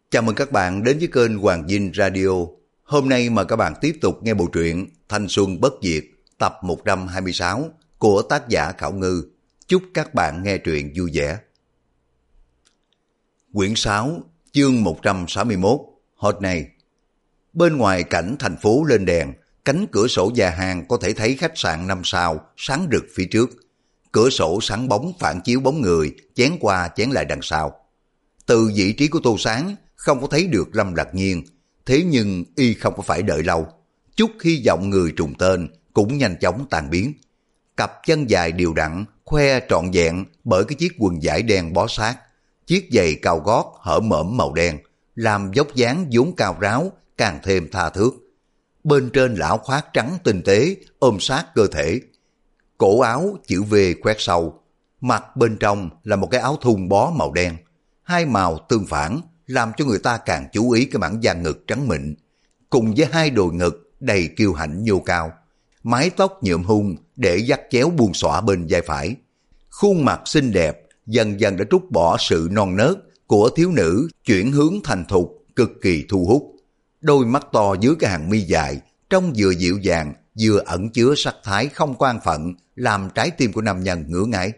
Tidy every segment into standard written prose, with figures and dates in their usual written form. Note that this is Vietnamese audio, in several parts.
Chào mừng các bạn đến với kênh Hoàng Dinh Radio. Hôm nay mời các bạn tiếp tục nghe bộ truyện Thanh Xuân Bất Diệt tập 126 của tác giả Khảo Ngư. Chúc các bạn nghe truyện vui vẻ. Quyển 6, chương 161. Hôm nay, bên ngoài cảnh thành phố lên đèn, cánh cửa sổ nhà hàng có thể thấy khách sạn 5 sao sáng rực phía trước. Cửa sổ sáng bóng phản chiếu bóng người chén qua chén lại đằng sau. Từ vị trí của Tô Sáng không có thấy được Lâm Lạc Nhiên, thế nhưng y không có phải đợi lâu. Chút hy vọng người trùng tên cũng nhanh chóng tan biến. Cặp chân dài đều đặn, khoe trọn vẹn bởi cái chiếc quần vải đen bó sát, chiếc giày cao gót hở mõm màu đen, làm dốc dáng vốn cao ráo càng thêm tha thước. Bên trên là áo khoác trắng tinh tế ôm sát cơ thể, cổ áo chữ V khoét sâu, mặt bên trong là một cái áo thun bó màu đen, hai màu tương phản làm cho người ta càng chú ý cái mảng da ngực trắng mịn, cùng với hai đồi ngực đầy kiêu hãnh nhô cao, mái tóc nhuộm hung để dắt chéo buông xõa bên vai phải. Khuôn mặt xinh đẹp dần dần đã trút bỏ sự non nớt của thiếu nữ, chuyển hướng thành thục cực kỳ thu hút. Đôi mắt to dưới cái hàng mi dài trông vừa dịu dàng vừa ẩn chứa sắc thái không quan phận, làm trái tim của nam nhân ngứa ngáy.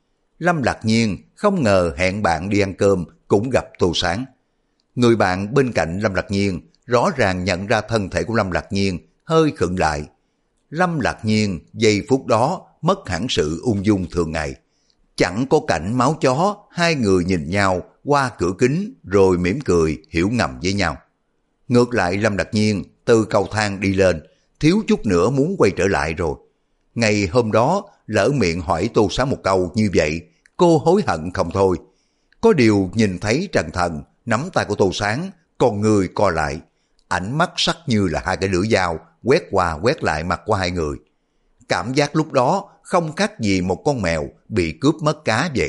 Lâm Lạc Nhiên không ngờ hẹn bạn đi ăn cơm cũng gặp Tô Sáng. Người bạn bên cạnh Lâm Lạc Nhiên rõ ràng nhận ra thân thể của Lâm Lạc Nhiên, hơi khựng lại. Lâm Lạc Nhiên giây phút đó mất hẳn sự ung dung thường ngày. Chẳng có cảnh máu chó, hai người nhìn nhau qua cửa kính rồi mỉm cười hiểu ngầm với nhau. Ngược lại Lâm Lạc Nhiên từ cầu thang đi lên, thiếu chút nữa muốn quay trở lại rồi. Ngày hôm đó lỡ miệng hỏi Tô Sáng một câu như vậy, cô hối hận không thôi. Có điều nhìn thấy Trần Thần nắm tay của Tô Sáng, con người co lại, ánh mắt sắc như là hai cái lưỡi dao quét qua quét lại mặt của hai người. Cảm giác lúc đó không khác gì một con mèo bị cướp mất cá vậy.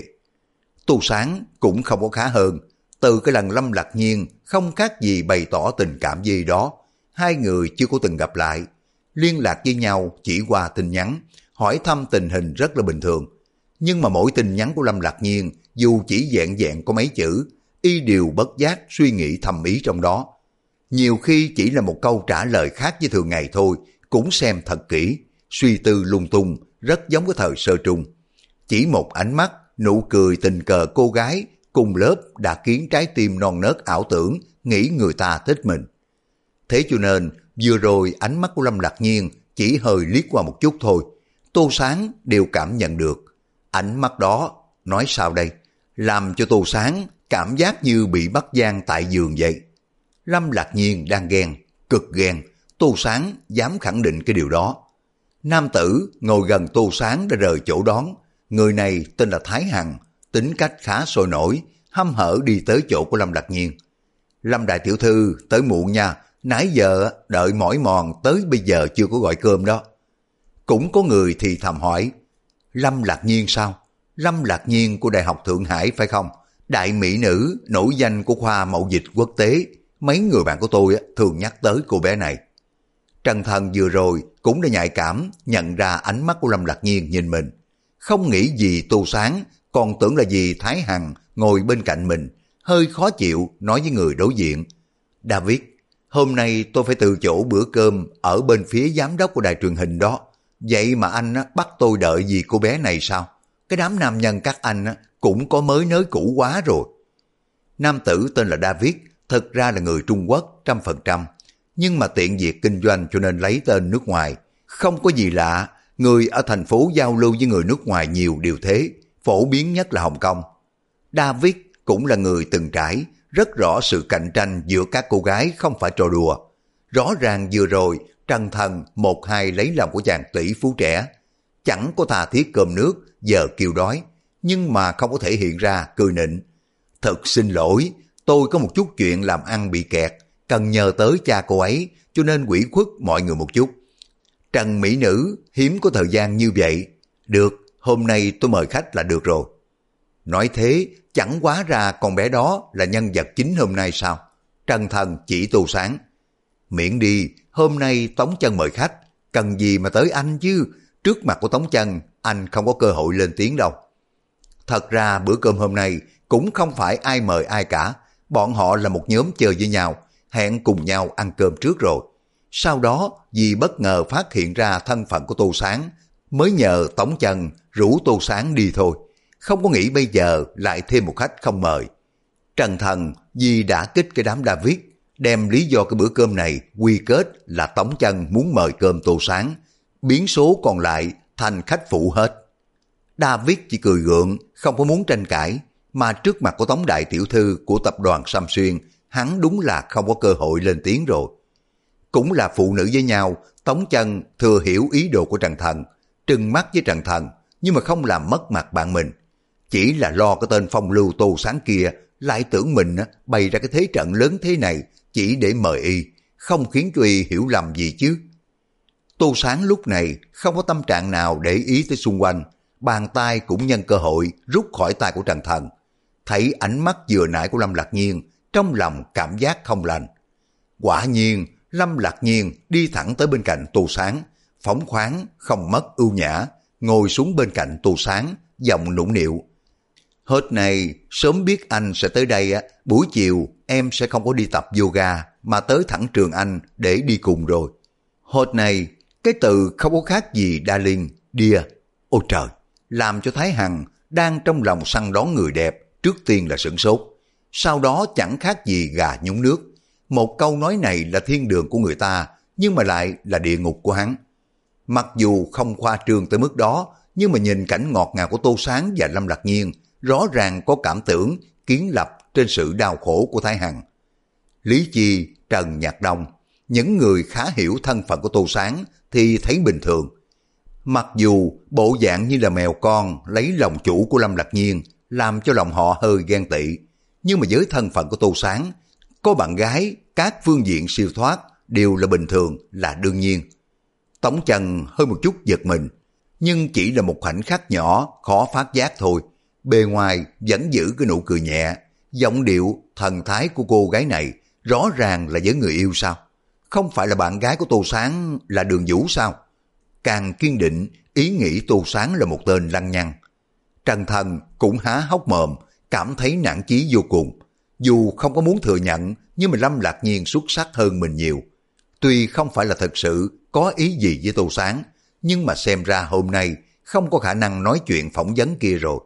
Tô Sáng cũng không có khá hơn. Từ cái lần Lâm Lạc Nhiên không khác gì bày tỏ tình cảm gì đó, hai người chưa có từng gặp lại. Liên lạc với nhau chỉ qua tin nhắn, hỏi thăm tình hình rất là bình thường. Nhưng mà mỗi tin nhắn của Lâm Lạc Nhiên dù chỉ vẹn vẹn có mấy chữ, y đều bất giác suy nghĩ thầm ý trong đó. Nhiều khi chỉ là một câu trả lời khác với thường ngày thôi, cũng xem thật kỹ, suy tư lung tung, rất giống cái thời sơ trung. Chỉ một ánh mắt, nụ cười tình cờ cô gái cùng lớp đã khiến trái tim non nớt ảo tưởng, nghĩ người ta thích mình. Thế cho nên, vừa rồi ánh mắt của Lâm Lạc Nhiên chỉ hơi liếc qua một chút thôi, Tô Sáng đều cảm nhận được. Ánh mắt đó, nói sao đây, làm cho Tô Sáng cảm giác như bị bắt giam tại giường vậy. Lâm Lạc Nhiên đang ghen, cực ghen, Tô Sáng dám khẳng định cái điều đó. Nam tử ngồi gần Tô Sáng đã rời chỗ đón, người này tên là Thái Hằng, tính cách khá sôi nổi, hăm hở đi tới chỗ của Lâm Lạc Nhiên. Lâm đại tiểu thư tới muộn nha, nãy giờ đợi mỏi mòn tới bây giờ chưa có gọi cơm đó. Cũng có người thì thầm hỏi, Lâm Lạc Nhiên sao? Lâm Lạc Nhiên của Đại học Thượng Hải phải không? Đại mỹ nữ nổi danh của khoa mậu dịch quốc tế, mấy người bạn của tôi thường nhắc tới cô bé này. Trần Thần vừa rồi cũng đã nhạy cảm nhận ra ánh mắt của Lâm Lạc Nhiên nhìn mình. Không nghĩ gì Tô Sáng, còn tưởng là gì Thái Hằng ngồi bên cạnh mình, hơi khó chịu nói với người đối diện. David, hôm nay tôi phải từ chỗ bữa cơm ở bên phía giám đốc của đài truyền hình đó. Vậy mà anh bắt tôi đợi gì cô bé này sao? Cái đám nam nhân các anh cũng có mới nới cũ quá rồi. Nam tử tên là David, thực ra là người Trung Quốc 100%, nhưng mà tiện việc kinh doanh cho nên lấy tên nước ngoài. Không có gì lạ, người ở thành phố giao lưu với người nước ngoài nhiều điều thế, phổ biến nhất là Hồng Kông. David cũng là người từng trải, rất rõ sự cạnh tranh giữa các cô gái không phải trò đùa. Rõ ràng vừa rồi, Trần Thần một hai lấy lòng của chàng tỷ phú trẻ. Chẳng có tha thiết cơm nước, giờ kêu đói, nhưng mà không có thể hiện ra cười nịnh. Thật xin lỗi, tôi có một chút chuyện làm ăn bị kẹt, cần nhờ tới cha cô ấy, cho nên ủy khuất mọi người một chút. Trần mỹ nữ hiếm có thời gian như vậy. Được, hôm nay tôi mời khách là được rồi. Nói thế, chẳng quá ra con bé đó là nhân vật chính hôm nay sao? Trần Thần chỉ Tô Sáng. Miễn đi, hôm nay Tống Chân mời khách, cần gì mà tới anh chứ? Trước mặt của Tống Chân, anh không có cơ hội lên tiếng đâu. Thật ra bữa cơm hôm nay cũng không phải ai mời ai cả, Bọn họ là một nhóm chơi với nhau, hẹn cùng nhau ăn cơm trước rồi. Sau đó vì bất ngờ phát hiện ra thân phận của Tô Sáng, mới nhờ Tống Chân rủ Tô Sáng đi thôi. Không có nghĩ bây giờ lại thêm một khách không mời. Trần Thần vì đã kích cái đám David, đem lý do cái bữa cơm này quy kết là Tống Chân muốn mời cơm Tô Sáng, biến số còn lại thành khách phụ hết. David chỉ cười gượng, không có muốn tranh cãi, mà trước mặt của Tống đại tiểu thư của tập đoàn Sam Xuyên, hắn đúng là không có cơ hội lên tiếng rồi. Cũng là phụ nữ với nhau, Tống Chân thừa hiểu ý đồ của Trần Thần, trừng mắt với Trần Thần, nhưng mà không làm mất mặt bạn mình. Chỉ là lo cái tên phong lưu Tô Sáng kia lại tưởng mình bày ra cái thế trận lớn thế này chỉ để mời y, không khiến cho y hiểu lầm gì chứ. Tô Sáng lúc này không có tâm trạng nào để ý tới xung quanh, bàn tay cũng nhân cơ hội rút khỏi tay của Trần Thần. Thấy ánh mắt vừa nãy của Lâm Lạc Nhiên, trong lòng cảm giác không lành. Quả nhiên, Lâm Lạc Nhiên đi thẳng tới bên cạnh Tô Sáng, phóng khoáng, không mất ưu nhã, ngồi xuống bên cạnh Tô Sáng, giọng nũng nịu. Hết này, sớm biết anh sẽ tới đây, buổi chiều em sẽ không có đi tập yoga, mà tới thẳng trường anh để đi cùng rồi. Hết này, cái từ không có khác gì darling, dear. Ôi trời, làm cho Thái Hằng đang trong lòng săn đón người đẹp, trước tiên là sửng sốt. Sau đó chẳng khác gì gà nhúng nước. Một câu nói này là thiên đường của người ta, nhưng mà lại là địa ngục của hắn. Mặc dù không khoa trương tới mức đó, nhưng mà nhìn cảnh ngọt ngào của Tô Sáng và Lâm Lạc Nhiên, rõ ràng có cảm tưởng kiến lập trên sự đau khổ của Thái Hằng. Lý Chi, Trần Nhạc Đông, những người khá hiểu thân phận của Tô Sáng thì thấy bình thường. Mặc dù bộ dạng như là mèo con lấy lòng chủ của Lâm Lạc Nhiên, làm cho lòng họ hơi ghen tị, nhưng mà với thân phận của Tô Sáng, có bạn gái, các phương diện siêu thoát đều là bình thường, là đương nhiên. Tống Chân hơi một chút giật mình, nhưng chỉ là một khoảnh khắc nhỏ, khó phát giác thôi. Bề ngoài vẫn giữ cái nụ cười nhẹ, giọng điệu, thần thái của cô gái này rõ ràng là với người yêu sao? Không phải là bạn gái của Tô Sáng là Đường Vũ sao? Càng kiên định, ý nghĩ Tô Sáng là một tên lăng nhăng. Trần Thần cũng há hốc mồm, cảm thấy nản chí vô cùng. Dù không có muốn thừa nhận, nhưng mà Lâm Lạc Nhiên xuất sắc hơn mình nhiều. Tuy không phải là thật sự có ý gì với Tô Sáng, nhưng mà xem ra hôm nay không có khả năng nói chuyện phỏng vấn kia rồi.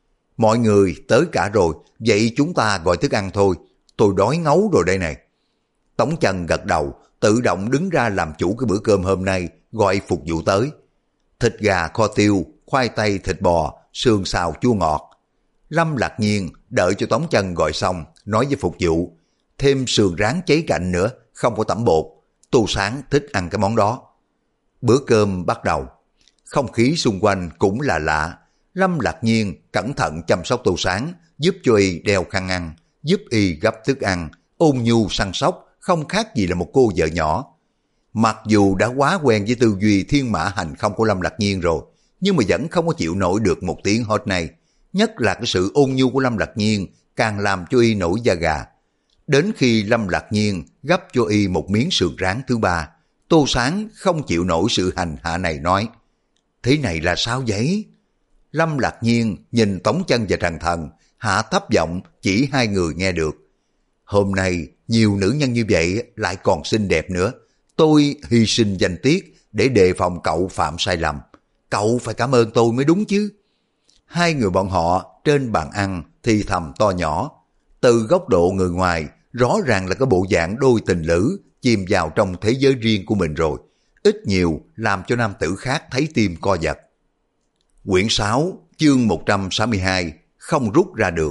Mọi người tới cả rồi, vậy chúng ta gọi thức ăn thôi, tôi đói ngấu rồi đây này. Tống Chân gật đầu, tự động đứng ra làm chủ cái bữa cơm hôm nay, gọi phục vụ tới. Thịt gà kho tiêu, khoai tây thịt bò, sườn xào chua ngọt. Lâm Lạc Nhiên đợi cho Tống Chân gọi xong, nói với phục vụ, thêm sườn rán cháy cạnh nữa, không có tẩm bột. Tô Sáng thích ăn cái món đó. Bữa cơm bắt đầu, không khí xung quanh cũng là lạ. Lâm Lạc Nhiên cẩn thận chăm sóc Tô Sáng, giúp cho y đeo khăn ăn, giúp y gấp thức ăn, ôn nhu săn sóc, không khác gì là một cô vợ nhỏ. Mặc dù đã quá quen với tư duy thiên mã hành không của Lâm Lạc Nhiên rồi, nhưng mà vẫn không có chịu nổi được một tiếng hot này. Nhất là cái sự ôn nhu của Lâm Lạc Nhiên càng làm cho y nổi da gà. Đến khi Lâm Lạc Nhiên gấp cho y một miếng sườn rán thứ ba, Tô Sáng không chịu nổi sự hành hạ này nói, thế này là sao vậy? Lâm Lạc Nhiên nhìn Tống Chân và Trần Thần, hạ thấp giọng chỉ hai người nghe được. Hôm nay nhiều nữ nhân như vậy lại còn xinh đẹp nữa. Tôi hy sinh danh tiết để đề phòng cậu phạm sai lầm. Cậu phải cảm ơn tôi mới đúng chứ. Hai người bọn họ trên bàn ăn thì thầm to nhỏ. Từ góc độ người ngoài, rõ ràng là cái bộ dạng đôi tình lữ chìm vào trong thế giới riêng của mình rồi. Ít nhiều làm cho nam tử khác thấy tim co giật. Quyển 6, chương 162, không rút ra được.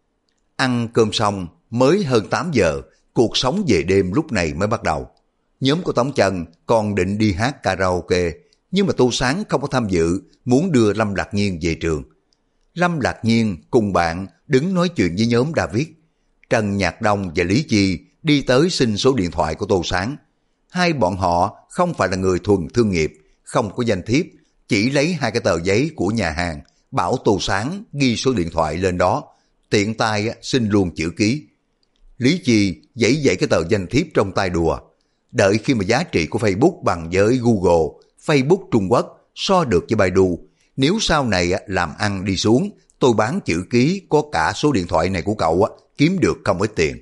Ăn cơm xong, mới hơn 8 giờ, cuộc sống về đêm lúc này mới bắt đầu. Nhóm của Tống Chân còn định đi hát karaoke, nhưng mà Tô Sáng không có tham dự, muốn đưa Lâm Lạc Nhiên về trường. Lâm Lạc Nhiên cùng bạn đứng nói chuyện với nhóm David. Trần Nhạc Đông và Lý Chi đi tới xin số điện thoại của Tô Sáng. Hai bọn họ không phải là người thuần thương nghiệp, không có danh thiếp, chỉ lấy hai cái tờ giấy của nhà hàng, bảo Tô Sáng ghi số điện thoại lên đó, tiện tay xin luôn chữ ký. Lý Chi giãy giãy cái tờ danh thiếp trong tay đùa. Đợi khi mà giá trị của Facebook bằng với Google, Facebook Trung Quốc so được với Baidu, nếu sau này làm ăn đi xuống, tôi bán chữ ký có cả số điện thoại này của cậu kiếm được không ít tiền.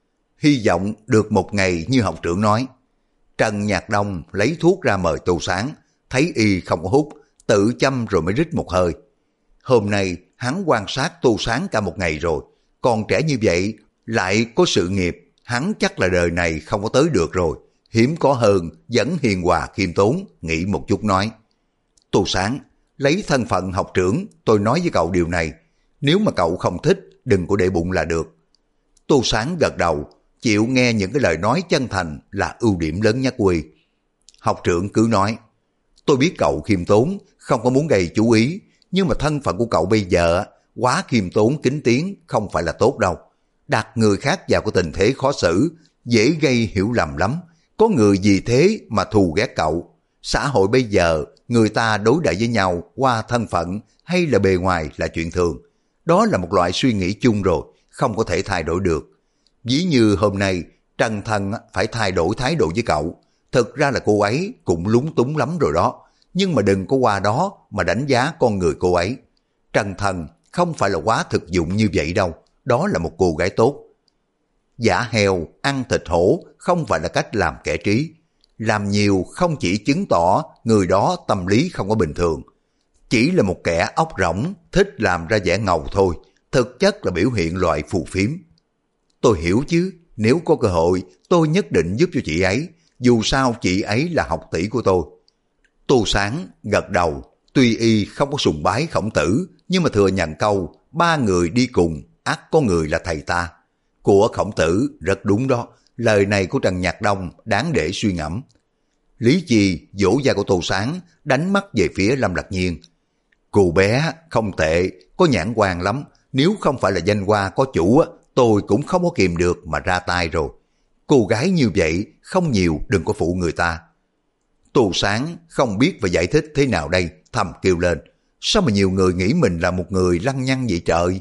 Hy vọng được một ngày như học trưởng nói. Trần Nhạc Đông lấy thuốc ra mời Tô Sáng, thấy y không có hút, tự châm rồi mới rít một hơi. Hôm nay hắn quan sát Tô Sáng cả một ngày rồi, còn trẻ như vậy lại có sự nghiệp, hắn chắc là đời này không có tới được rồi. Hiếm có hơn, vẫn hiền hòa khiêm tốn, nghĩ một chút nói. Tô Sáng, lấy thân phận học trưởng, tôi nói với cậu điều này. Nếu mà cậu không thích, đừng có để bụng là được. Tô Sáng gật đầu, chịu nghe những cái lời nói chân thành là ưu điểm lớn nhất của y. Học trưởng cứ nói, tôi biết cậu khiêm tốn, không có muốn gây chú ý, nhưng mà thân phận của cậu bây giờ quá khiêm tốn kính tiếng không phải là tốt đâu. Đặt người khác vào cái tình thế khó xử, dễ gây hiểu lầm lắm. Có người vì thế mà thù ghét cậu. Xã hội bây giờ, người ta đối đãi với nhau qua thân phận hay là bề ngoài là chuyện thường. Đó là một loại suy nghĩ chung rồi, không có thể thay đổi được. Ví như hôm nay, Trần Thần phải thay đổi thái độ với cậu. Thực ra là cô ấy cũng lúng túng lắm rồi đó. Nhưng mà đừng có qua đó mà đánh giá con người cô ấy. Trần Thần không phải là quá thực dụng như vậy đâu. Đó là một cô gái tốt. Giả heo, ăn thịt hổ không phải là cách làm kẻ trí. Làm nhiều không chỉ chứng tỏ người đó tâm lý không có bình thường. Chỉ là một kẻ óc rỗng, thích làm ra vẻ ngầu thôi. Thực chất là biểu hiện loại phù phiếm. Tôi hiểu chứ, nếu có cơ hội tôi nhất định giúp cho chị ấy. Dù sao chị ấy là học tỷ của tôi. Tô Sáng gật đầu, tuy y không có sùng bái Khổng Tử, nhưng mà thừa nhận câu, ba người đi cùng, ắt có người là thầy ta. Của Khổng Tử rất đúng đó, lời này của Trần Nhạc Đông đáng để suy ngẫm. Lý Chi vỗ vai của Tô Sáng, đánh mắt về phía Lâm Lạc Nhiên. Cô bé không tệ, có nhãn quan lắm, nếu không phải là danh hoa có chủ, tôi cũng không có kìm được mà ra tay rồi. Cô gái như vậy không nhiều, đừng có phụ người ta. Tô Sáng không biết và giải thích thế nào đây, thầm kêu lên. Sao mà nhiều người nghĩ mình là một người lăng nhăng vậy trời?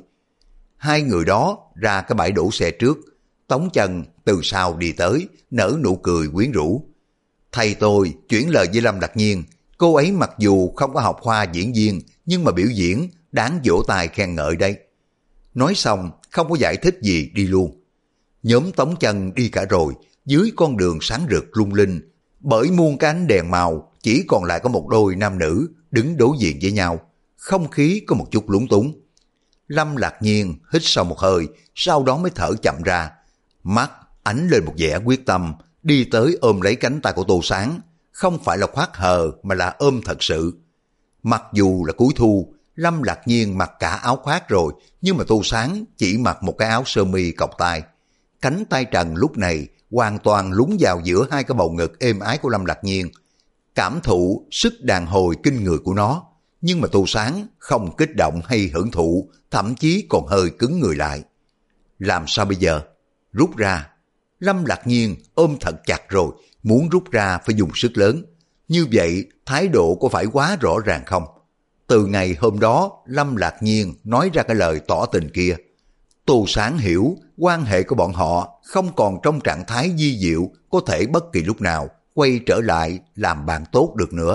Hai người đó ra cái bãi đổ xe trước. Tống Chân từ sau đi tới, nở nụ cười quyến rũ. Thầy tôi chuyển lời với Lâm Lạc Nhiên. Cô ấy mặc dù không có học khoa diễn viên, nhưng mà biểu diễn đáng vỗ tay khen ngợi đây. Nói xong không có giải thích gì đi luôn. Nhóm Tống Chân đi cả rồi, dưới con đường sáng rực lung linh, bởi muôn cái ánh đèn màu, chỉ còn lại có một đôi nam nữ đứng đối diện với nhau. Không khí có một chút lúng túng. Lâm Lạc Nhiên hít sâu một hơi, sau đó mới thở chậm ra. Mắt ánh lên một vẻ quyết tâm, đi tới ôm lấy cánh tay của Tô Sáng. Không phải là khoác hờ mà là ôm thật sự. Mặc dù là cuối thu, Lâm Lạc Nhiên mặc cả áo khoác rồi, nhưng mà Tô Sáng chỉ mặc một cái áo sơ mi cộc tay. Cánh tay trần lúc này hoàn toàn lún vào giữa hai cái bầu ngực êm ái của Lâm Lạc Nhiên. Cảm thụ sức đàn hồi kinh người của nó, nhưng mà Tô Sáng không kích động hay hưởng thụ, thậm chí còn hơi cứng người lại. Làm sao bây giờ? Rút ra. Lâm Lạc Nhiên ôm thật chặt rồi, muốn rút ra phải dùng sức lớn. Như vậy thái độ có phải quá rõ ràng không? Từ ngày hôm đó Lâm Lạc Nhiên nói ra cái lời tỏ tình kia. Tô Sáng hiểu quan hệ của bọn họ không còn trong trạng thái di diệu, có thể bất kỳ lúc nào quay trở lại làm bạn tốt được nữa.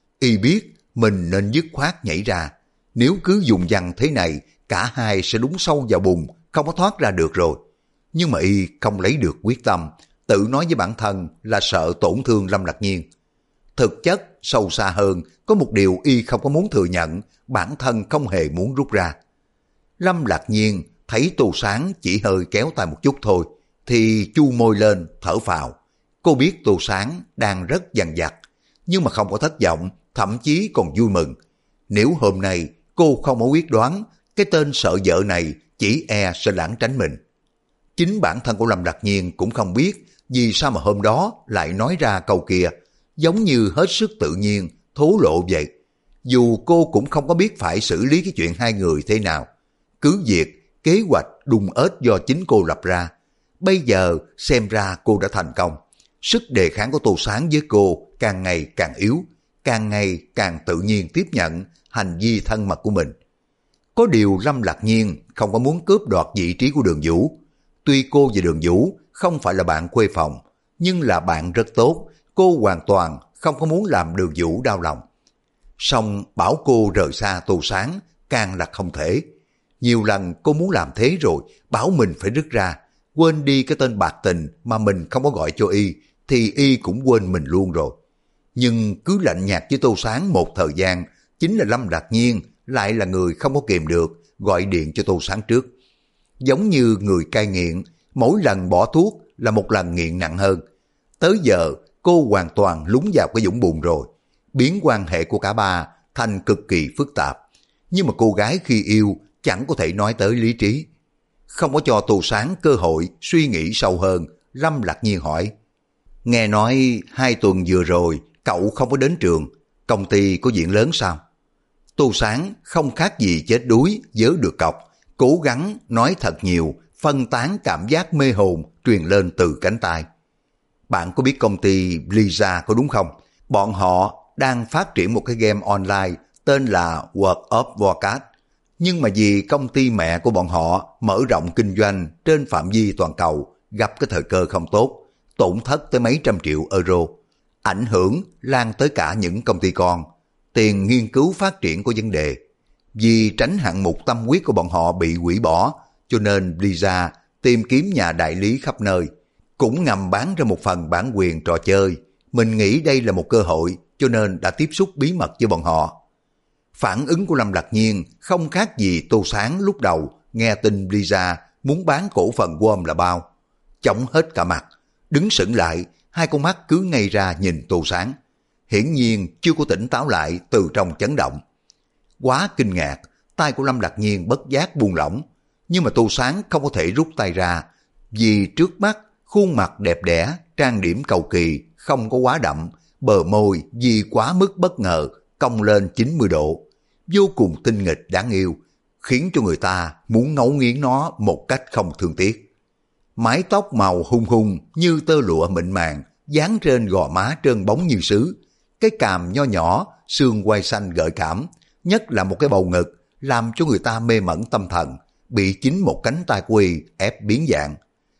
Y biết mình nên dứt khoát nhảy ra. Nếu cứ dùng dằng thế này, cả hai sẽ đúng sâu vào bùn, không có thoát ra được rồi. Nhưng mà Y không lấy được quyết tâm, tự nói với bản thân là sợ tổn thương Lâm Lạc Nhiên. Thực chất, sâu xa hơn, có một điều Y không có muốn thừa nhận, bản thân không hề muốn rút ra. Lâm Lạc Nhiên thấy Tô Sáng chỉ hơi kéo tay một chút thôi, thì chu môi lên, thở phào. Cô biết Tô Sáng đang rất dằn vặt, nhưng mà không có thất vọng, thậm chí còn vui mừng. Nếu hôm nay cô không có quyết đoán, cái tên sợ vợ này chỉ e sẽ lãng tránh mình. Chính bản thân của Lâm Lạc Nhiên cũng không biết vì sao mà hôm đó lại nói ra câu kia, giống như hết sức tự nhiên, thố lộ vậy. Dù cô cũng không có biết phải xử lý cái chuyện hai người thế nào. Cứ việc kế hoạch đùng ếch do chính cô lập ra. Bây giờ xem ra cô đã thành công. Sức đề kháng của Tô Sáng với cô càng ngày càng yếu, càng ngày càng tự nhiên tiếp nhận hành vi thân mật của mình. Có điều Lâm Lạc Nhiên không có muốn cướp đoạt vị trí của Đường Vũ. Tuy cô và Đường Vũ không phải là bạn quê phòng, nhưng là bạn rất tốt, cô hoàn toàn không có muốn làm Đường Vũ đau lòng. Song bảo cô rời xa Tô Sáng càng là không thể. Nhiều lần cô muốn làm thế rồi, bảo mình phải rứt ra, quên đi cái tên bạc tình mà mình không có gọi cho y, thì y cũng quên mình luôn rồi. Nhưng cứ lạnh nhạt với Tô Sáng một thời gian, chính là Lâm Lạc Nhiên lại là người không có kìm được, gọi điện cho Tô Sáng trước. Giống như người cai nghiện, mỗi lần bỏ thuốc là một lần nghiện nặng hơn. Tới giờ cô hoàn toàn lún vào cái vũng bùn rồi, biến quan hệ của cả ba thành cực kỳ phức tạp. Nhưng mà cô gái khi yêu chẳng có thể nói tới lý trí. Không có cho Tô Sáng cơ hội suy nghĩ sâu hơn, Lâm Lạc Nhiên hỏi: nghe nói 2 tuần vừa rồi cậu không có đến trường, công ty có chuyện lớn sao? Tô Sáng không khác gì chết đuối vớ được cọc, cố gắng nói thật nhiều, phân tán cảm giác mê hồn truyền lên từ cánh tay. Bạn có biết công ty Lisa có đúng không? Bọn họ đang phát triển một cái game online tên là World of Warcraft. Nhưng mà vì công ty mẹ của bọn họ mở rộng kinh doanh trên phạm vi toàn cầu, gặp cái thời cơ không tốt, tổn thất tới mấy trăm triệu euro. Ảnh hưởng lan tới cả những công ty con. Tiền nghiên cứu phát triển có vấn đề. Vì tránh hạng mục tâm huyết của bọn họ bị hủy bỏ, cho nên Lisa tìm kiếm nhà đại lý khắp nơi, cũng ngầm bán ra một phần bản quyền trò chơi. Mình nghĩ đây là một cơ hội, cho nên đã tiếp xúc bí mật với bọn họ. Phản ứng của Lâm Lạc Nhiên không khác gì Tô Sáng lúc đầu nghe tin Lisa muốn bán cổ phần của là bao. Chóng hết cả mặt, đứng sững lại, hai con mắt cứ ngây ra nhìn Tô Sáng. Hiển nhiên chưa có tỉnh táo lại từ trong chấn động. Quá kinh ngạc, tay của Lâm Lạc Nhiên bất giác buông lỏng. Nhưng mà Tô Sáng không có thể rút tay ra, vì trước mắt khuôn mặt đẹp đẽ, trang điểm cầu kỳ, không có quá đậm, bờ môi vì quá mức bất ngờ cong lên 90 độ, vô cùng tinh nghịch đáng yêu, khiến cho người ta muốn ngấu nghiến nó một cách không thương tiếc. Mái tóc màu hung hung như tơ lụa mịn màng, dán trên gò má trơn bóng như sứ, cái cằm nho nhỏ, xương quai xanh gợi cảm, nhất là một cái bầu ngực làm cho người ta mê mẩn tâm thần, bị chính một cánh tay của y ép biến dạng.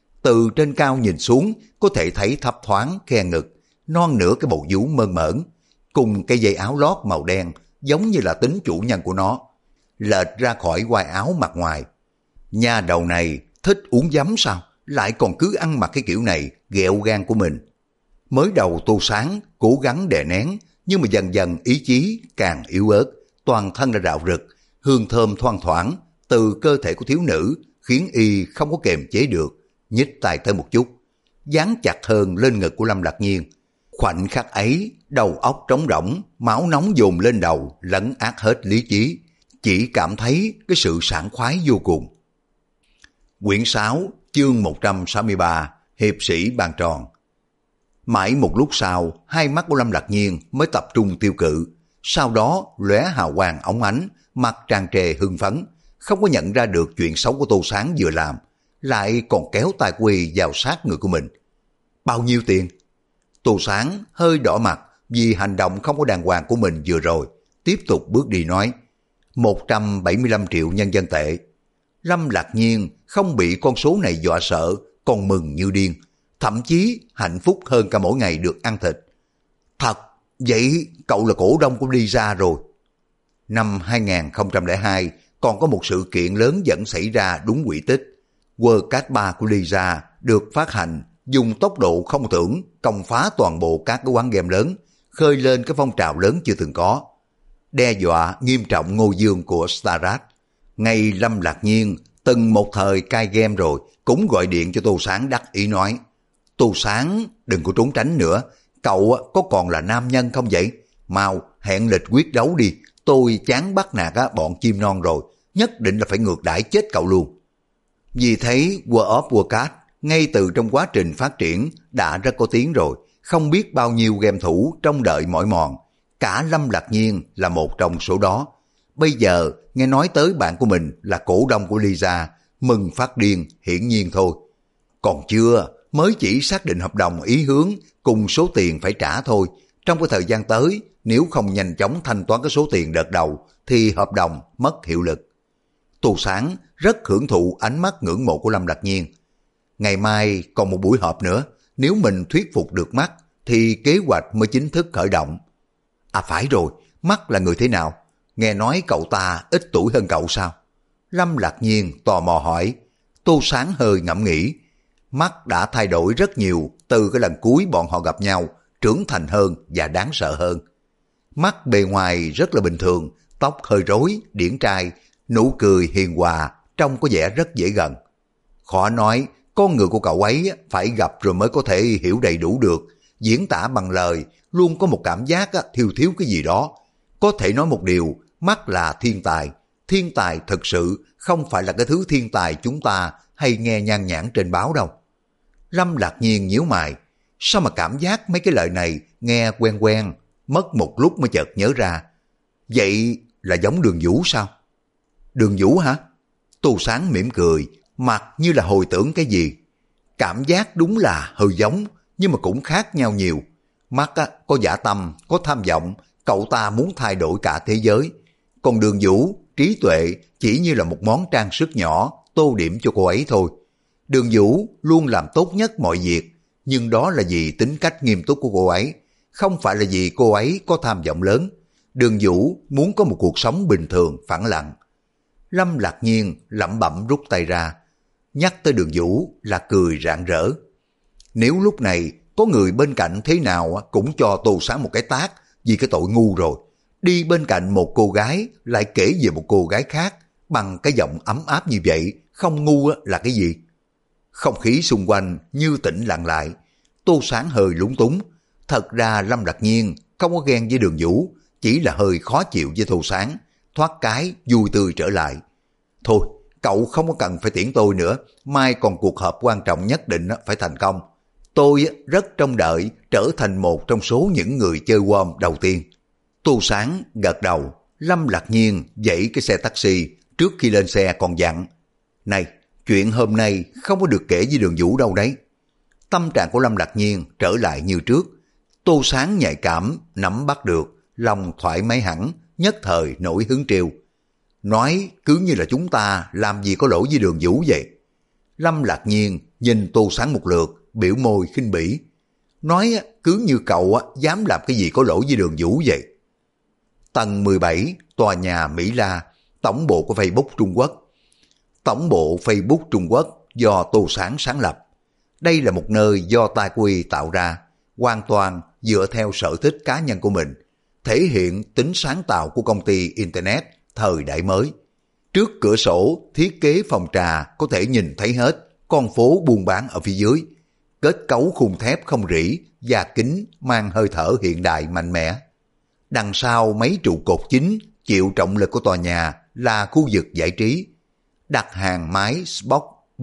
Từ trên cao nhìn xuống có thể thấy thấp thoáng khe ngực, non nửa cái bầu vú mơn mởn, cùng cái dây áo lót màu đen giống như là tính chủ nhân của nó, lệch ra khỏi quai áo mặt ngoài. Nha đầu này thích uống giấm sao, lại còn cứ ăn mặc cái kiểu này, ghẹo gan của mình. Mới đầu Tô Sáng cố gắng đè nén, nhưng mà dần dần ý chí càng yếu ớt, toàn thân là rạo rực, hương thơm thoang thoảng từ cơ thể của thiếu nữ khiến y không có kềm chế được, nhích tay tới một chút, dán chặt hơn lên ngực của Lâm Lạc Nhiên. Khoảnh khắc ấy, đầu óc trống rỗng, máu nóng dồn lên đầu, lấn át hết lý trí, chỉ cảm thấy cái sự sảng khoái vô cùng. Quyển 6, chương 163, Hiệp sĩ bàn tròn. Mãi một lúc sau, hai mắt của Lâm Lạc Nhiên mới tập trung tiêu cự, sau đó lóe hào quang óng ánh, mặt tràn trề hưng phấn, không có nhận ra được chuyện xấu của Tô Sáng vừa làm, lại còn kéo tay quỳ vào sát người của mình. Bao nhiêu tiền? Tô Sáng hơi đỏ mặt vì hành động không có đàng hoàng của mình vừa rồi, tiếp tục bước đi nói: 175 triệu nhân dân tệ. Lâm Lạc Nhiên không bị con số này dọa sợ, còn mừng như điên, thậm chí hạnh phúc hơn cả mỗi ngày được ăn thịt. Thật, vậy cậu là cổ đông của Lisa rồi. Năm 2002 còn có một sự kiện lớn vẫn xảy ra đúng quỹ tích. World 3 của Lisa được phát hành dùng tốc độ không tưởng công phá toàn bộ các cái quán game lớn, khơi lên cái phong trào lớn chưa từng có, đe dọa nghiêm trọng ngôi dương của Starrat. Ngay Lâm Lạc Nhiên từng một thời cai game rồi cũng gọi điện cho Tô Sáng đắc ý nói: Tô Sáng đừng có trốn tránh nữa, cậu có còn là nam nhân không vậy? Mau hẹn lịch quyết đấu đi, tôi chán bắt nạt bọn chim non rồi, nhất định là phải ngược đãi chết cậu luôn. Vì thấy World of Warcraft ngay từ trong quá trình phát triển đã rất có tiếng rồi, không biết bao nhiêu game thủ trông đợi mỏi mòn, cả Lâm Lạc Nhiên là một trong số đó. Bây giờ nghe nói tới bạn của mình là cổ đông của Lisa, mừng phát điên hiển nhiên thôi. Còn chưa, mới chỉ xác định hợp đồng ý hướng cùng số tiền phải trả thôi. Trong cái thời gian tới, nếu không nhanh chóng thanh toán cái số tiền đợt đầu thì hợp đồng mất hiệu lực. Tô Sáng rất hưởng thụ ánh mắt ngưỡng mộ của Lâm Lạc Nhiên. Ngày mai còn một buổi họp nữa, nếu mình thuyết phục được Mắt thì kế hoạch mới chính thức khởi động. À phải rồi, Mắt là người thế nào? Nghe nói cậu ta ít tuổi hơn cậu sao? Lâm Lạc Nhiên tò mò hỏi. Tô Sáng hơi ngẫm nghĩ. Mắt đã thay đổi rất nhiều từ cái lần cuối bọn họ gặp nhau, trưởng thành hơn và đáng sợ hơn. Mắt bề ngoài rất là bình thường, tóc hơi rối, điển trai, nụ cười hiền hòa, trông có vẻ rất dễ gần. Khó nói, con người của cậu ấy phải gặp rồi mới có thể hiểu đầy đủ được, diễn tả bằng lời, luôn có một cảm giác thiếu thiếu cái gì đó. Có thể nói một điều, mắt là thiên tài thực sự không phải là cái thứ thiên tài chúng ta hay nghe nhan nhản trên báo đâu. Lâm Lạc Nhiên nhíu mày, sao mà cảm giác mấy cái lời này nghe quen quen, mất một lúc mới chợt nhớ ra. Vậy là giống Đường Vũ sao? Đường Vũ hả? Tô Sáng mỉm cười, mặt như là hồi tưởng cái gì. Cảm giác đúng là hơi giống, nhưng mà cũng khác nhau nhiều. Mắt có dã tâm, có tham vọng, cậu ta muốn thay đổi cả thế giới. Còn Đường Vũ, trí tuệ chỉ như là một món trang sức nhỏ, tô điểm cho cô ấy thôi. Đường Vũ luôn làm tốt nhất mọi việc, nhưng đó là vì tính cách nghiêm túc của cô ấy, không phải là vì cô ấy có tham vọng lớn. Đường Vũ muốn có một cuộc sống bình thường, phẳng lặng. Lâm Lạc Nhiên lẩm bẩm rút tay ra, nhắc tới Đường Vũ là cười rạng rỡ. Nếu lúc này có người bên cạnh thế nào cũng cho Tô Sáng một cái tát vì cái tội ngu rồi. Đi bên cạnh một cô gái lại kể về một cô gái khác bằng cái giọng ấm áp như vậy, không ngu là cái gì? Không khí xung quanh như tĩnh lặng lại. Tô Sáng hơi lúng túng. Thật ra Lâm Lạc Nhiên không có ghen với Đường Vũ, chỉ là hơi khó chịu với Tô Sáng, thoát cái vui tươi trở lại. Thôi, cậu không có cần phải tiễn tôi nữa, mai còn cuộc họp quan trọng nhất định phải thành công. Tôi rất trông đợi trở thành một trong số những người chơi Worm đầu tiên. Tô Sáng gật đầu. Lâm Lạc Nhiên dãy cái xe taxi, trước khi lên xe còn dặn. Này, chuyện hôm nay không có được kể với Đường Vũ đâu đấy. Tâm trạng của Lâm Lạc Nhiên trở lại như trước. Tô Sáng nhạy cảm, nắm bắt được, lòng thoải mái hẳn, nhất thời nổi hứng trêu. Nói cứ như là chúng ta làm gì có lỗi với Đường Vũ vậy. Lâm Lạc Nhiên nhìn Tô Sáng một lượt, biểu môi khinh bỉ. Nói cứ như cậu dám làm cái gì có lỗi với Đường Vũ vậy. Tầng 17, tòa nhà Mỹ La, tổng bộ của Facebook Trung Quốc. Tổng bộ Facebook Trung Quốc do Tô Sáng sáng lập. Đây là một nơi do tay của y tạo ra, hoàn toàn dựa theo sở thích cá nhân của mình, thể hiện tính sáng tạo của công ty Internet thời đại mới. Trước cửa sổ thiết kế phòng trà có thể nhìn thấy hết con phố buôn bán ở phía dưới, kết cấu khung thép không rỉ và kính mang hơi thở hiện đại mạnh mẽ. Đằng sau mấy trụ cột chính chịu trọng lực của tòa nhà là khu vực giải trí. Đặt hàng máy Xbox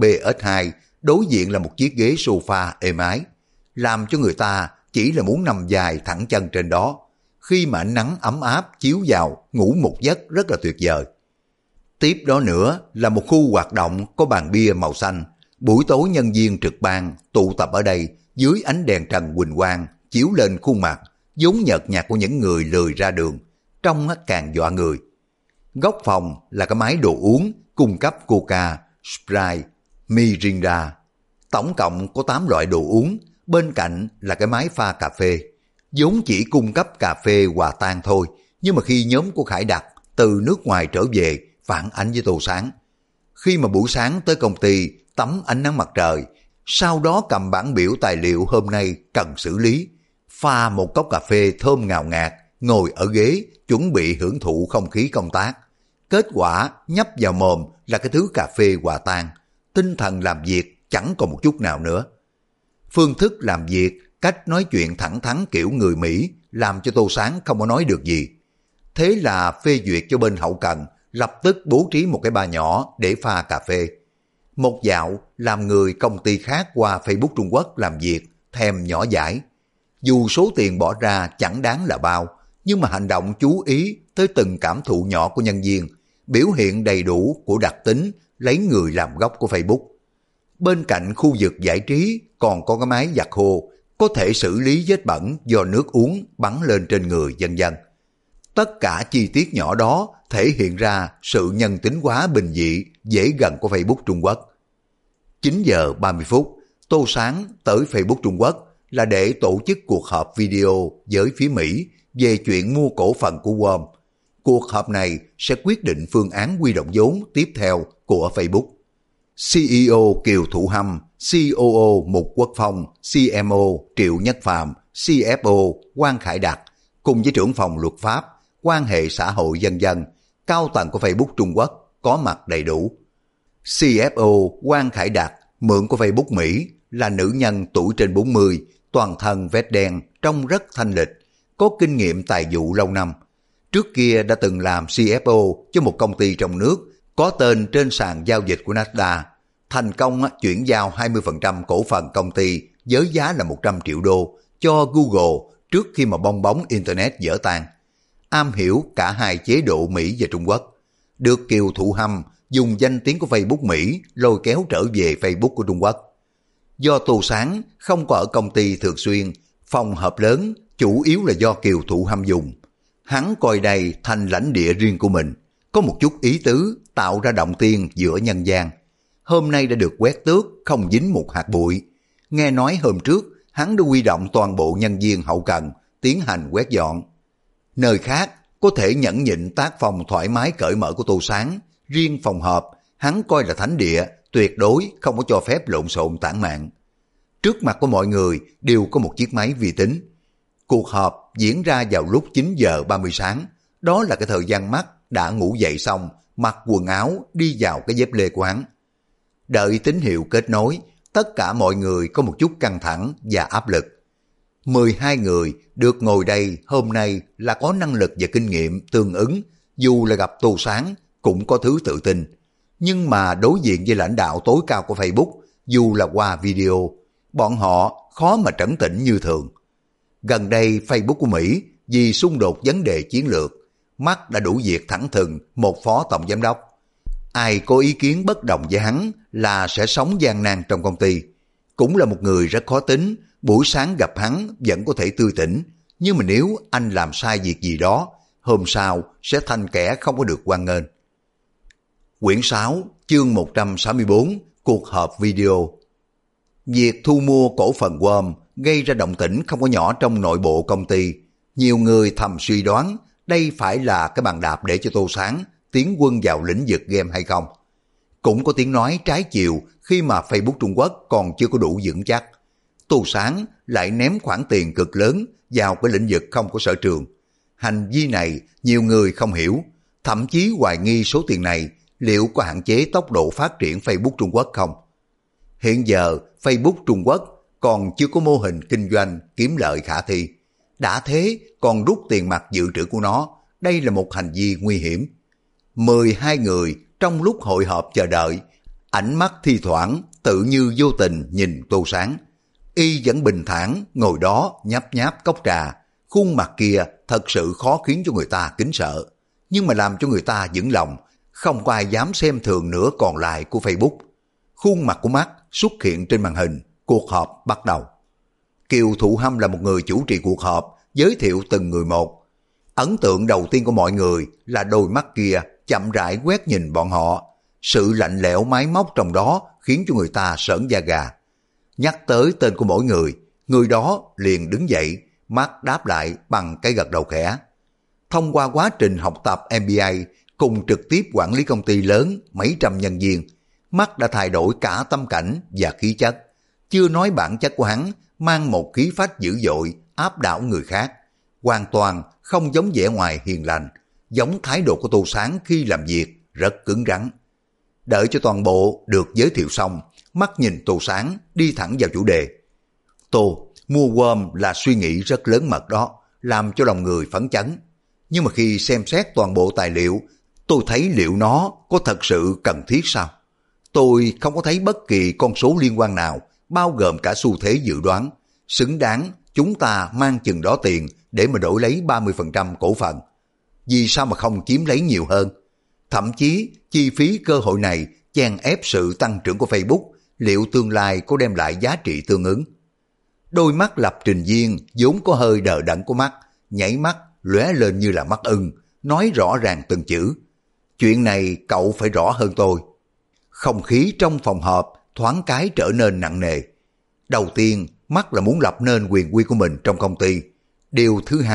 PS2 đối diện là một chiếc ghế sofa êm ái, làm cho người ta chỉ là muốn nằm dài thẳng chân trên đó. Khi mà ánh nắng ấm áp chiếu vào, ngủ một giấc rất là tuyệt vời. Tiếp đó nữa là một khu hoạt động có bàn bia màu xanh. Buổi tối nhân viên trực ban tụ tập ở đây dưới ánh đèn trần huỳnh quang chiếu lên khuôn mặt vốn nhợt nhạt của những người lười ra đường, trông càng dọa người. Góc phòng là cái máy đồ uống cung cấp Coca, Sprite, Mirinda. Tổng cộng có 8 loại đồ uống, bên cạnh là cái máy pha cà phê. Vốn chỉ cung cấp cà phê hòa tan thôi, nhưng mà khi nhóm của Khải Đặc từ nước ngoài trở về phản ánh với Tô Sáng. Khi mà buổi sáng tới công ty tắm ánh nắng mặt trời, sau đó cầm bản biểu tài liệu hôm nay cần xử lý, pha một cốc cà phê thơm ngào ngạt, ngồi ở ghế chuẩn bị hưởng thụ không khí công tác. Kết quả nhấp vào mồm là cái thứ cà phê hòa tan, tinh thần làm việc chẳng còn một chút nào nữa. Phương thức làm việc, cách nói chuyện thẳng thắn kiểu người Mỹ làm cho Tô Sáng không có nói được gì. Thế là phê duyệt cho bên hậu cần lập tức bố trí một cái bar nhỏ để pha cà phê. Một dạo làm người công ty khác qua Facebook Trung Quốc làm việc thèm nhỏ dãi. Dù số tiền bỏ ra chẳng đáng là bao, nhưng mà hành động chú ý tới từng cảm thụ nhỏ của nhân viên, biểu hiện đầy đủ của đặc tính lấy người làm gốc của Facebook. Bên cạnh khu vực giải trí còn có cái máy giặt khô, có thể xử lý vết bẩn do nước uống bắn lên trên người vân vân. Tất cả chi tiết nhỏ đó thể hiện ra sự nhân tính hóa bình dị, dễ gần của Facebook Trung Quốc. 9 giờ 30 phút, Tô Sáng tới Facebook Trung Quốc là để tổ chức cuộc họp video với phía Mỹ về chuyện mua cổ phần của Worm. Cuộc họp này sẽ quyết định phương án huy động vốn tiếp theo của Facebook. CEO Kiều Thụ Hâm, COO Mục Quốc Phong, CMO Triệu Nhất Phàm, CFO Quang Khải Đạt cùng với trưởng phòng luật pháp, quan hệ xã hội vân vân, cao tầng của Facebook Trung Quốc có mặt đầy đủ. CFO Quang Khải Đạt mượn của Facebook Mỹ, là nữ nhân tuổi trên 40, toàn thân vết đen, trông rất thanh lịch, có kinh nghiệm tài vụ lâu năm. Trước kia đã từng làm CFO cho một công ty trong nước có tên trên sàn giao dịch của Nasdaq, thành công chuyển giao 20% cổ phần công ty với giá là 100 triệu đô cho Google trước khi mà bong bóng Internet vỡ tan. Am hiểu cả hai chế độ Mỹ và Trung Quốc. Được Kiều Thụ Hâm dùng danh tiếng của Facebook Mỹ lôi kéo trở về Facebook của Trung Quốc. Do Tô Sáng không có ở công ty thường xuyên, phòng họp lớn chủ yếu là do Kiều Thụ Hâm dùng. Hắn coi đây thành lãnh địa riêng của mình, có một chút ý tứ tạo ra động tiên giữa nhân gian. Hôm nay đã được quét tước, không dính một hạt bụi. Nghe nói hôm trước hắn đã huy động toàn bộ nhân viên hậu cần tiến hành quét dọn. Nơi khác có thể nhẫn nhịn tác phong thoải mái cởi mở của Tô Sáng, riêng phòng họp hắn coi là thánh địa, tuyệt đối không có cho phép lộn xộn tản mạn. Trước mặt của mọi người đều có một chiếc máy vi tính. Cuộc họp diễn ra vào lúc 9 giờ 30 sáng, đó là cái thời gian Mark đã ngủ dậy xong, mặc quần áo đi vào cái dép lê của hắn. Đợi tín hiệu kết nối, tất cả mọi người có một chút căng thẳng và áp lực. 12 người được ngồi đây hôm nay là có năng lực và kinh nghiệm tương ứng, dù là gặp Tô Sáng cũng có thứ tự tin. Nhưng mà đối diện với lãnh đạo tối cao của Facebook, dù là qua video, bọn họ khó mà trấn tĩnh như thường. Gần đây Facebook của Mỹ vì xung đột vấn đề chiến lược, Mark đã đủ việc thẳng thừng một phó tổng giám đốc. Ai có ý kiến bất đồng với hắn là sẽ sống gian nan trong công ty. Cũng là một người rất khó tính, buổi sáng gặp hắn vẫn có thể tươi tỉnh, nhưng mà nếu anh làm sai việc gì đó, hôm sau sẽ thành kẻ không có được hoan nghênh. Quyển 6, chương 164, cuộc họp video. Việc thu mua cổ phần Worm gây ra động tĩnh không có nhỏ trong nội bộ công ty. Nhiều người thầm suy đoán đây phải là cái bàn đạp để cho Tô Sáng tiến quân vào lĩnh vực game hay không. Cũng có tiếng nói trái chiều khi mà Facebook Trung Quốc còn chưa có đủ vững chắc. Tô Sáng lại ném khoản tiền cực lớn vào cái lĩnh vực không có sở trường. Hành vi này nhiều người không hiểu, thậm chí hoài nghi số tiền này liệu có hạn chế tốc độ phát triển Facebook Trung Quốc không. Hiện giờ Facebook Trung Quốc còn chưa có mô hình kinh doanh kiếm lợi khả thi. Đã thế còn rút tiền mặt dự trữ của nó, đây là một hành vi nguy hiểm. 12 người trong lúc hội họp chờ đợi, ánh mắt thi thoảng tự như vô tình nhìn Tô Sáng. Y vẫn bình thản ngồi đó nhấp nháp cốc trà, khuôn mặt kia thật sự khó khiến cho người ta kính sợ, nhưng mà làm cho người ta vững lòng, không có ai dám xem thường nửa còn lại của Facebook. Khuôn mặt của Mark xuất hiện trên màn hình, cuộc họp bắt đầu. Kiều Thụ Hâm là một người chủ trì cuộc họp, giới thiệu từng người một. Ấn tượng đầu tiên của mọi người là đôi mắt kia chậm rãi quét nhìn bọn họ. Sự lạnh lẽo máy móc trong đó khiến cho người ta sởn da gà. Nhắc tới tên của mỗi người, người đó liền đứng dậy, Mark đáp lại bằng cái gật đầu khẽ. Thông qua quá trình học tập MBA cùng trực tiếp quản lý công ty lớn mấy trăm nhân viên, Mark đã thay đổi cả tâm cảnh và khí chất. Chưa nói bản chất của hắn mang một khí phách dữ dội, áp đảo người khác. Hoàn toàn không giống vẻ ngoài hiền lành, giống thái độ của Tô Sáng khi làm việc, rất cứng rắn. Đợi cho toàn bộ được giới thiệu xong, mắt nhìn Tô Sáng đi thẳng vào chủ đề. Tô, mua Worm là suy nghĩ rất lớn mật đó, làm cho lòng người phấn chấn. Nhưng mà khi xem xét toàn bộ tài liệu, tôi thấy liệu nó có thật sự cần thiết sao? Tôi không có thấy bất kỳ con số liên quan nào, bao gồm cả xu thế dự đoán. Xứng đáng chúng ta mang chừng đó tiền để mà đổi lấy 30% cổ phần. Vì sao mà không chiếm lấy nhiều hơn? Thậm chí chi phí cơ hội này chèn ép sự tăng trưởng của Facebook, liệu tương lai có đem lại giá trị tương ứng? Đôi mắt lập trình viên vốn có hơi đờ đẫn của mắt, nhảy mắt lóe lên như là mắt ưng, nói rõ ràng từng chữ. Chuyện này cậu phải rõ hơn tôi. Không khí trong phòng họp thoáng cái trở nên nặng nề. Đầu tiên, mắt là muốn lập nên quyền quy của mình trong công ty. Điều thứ hai,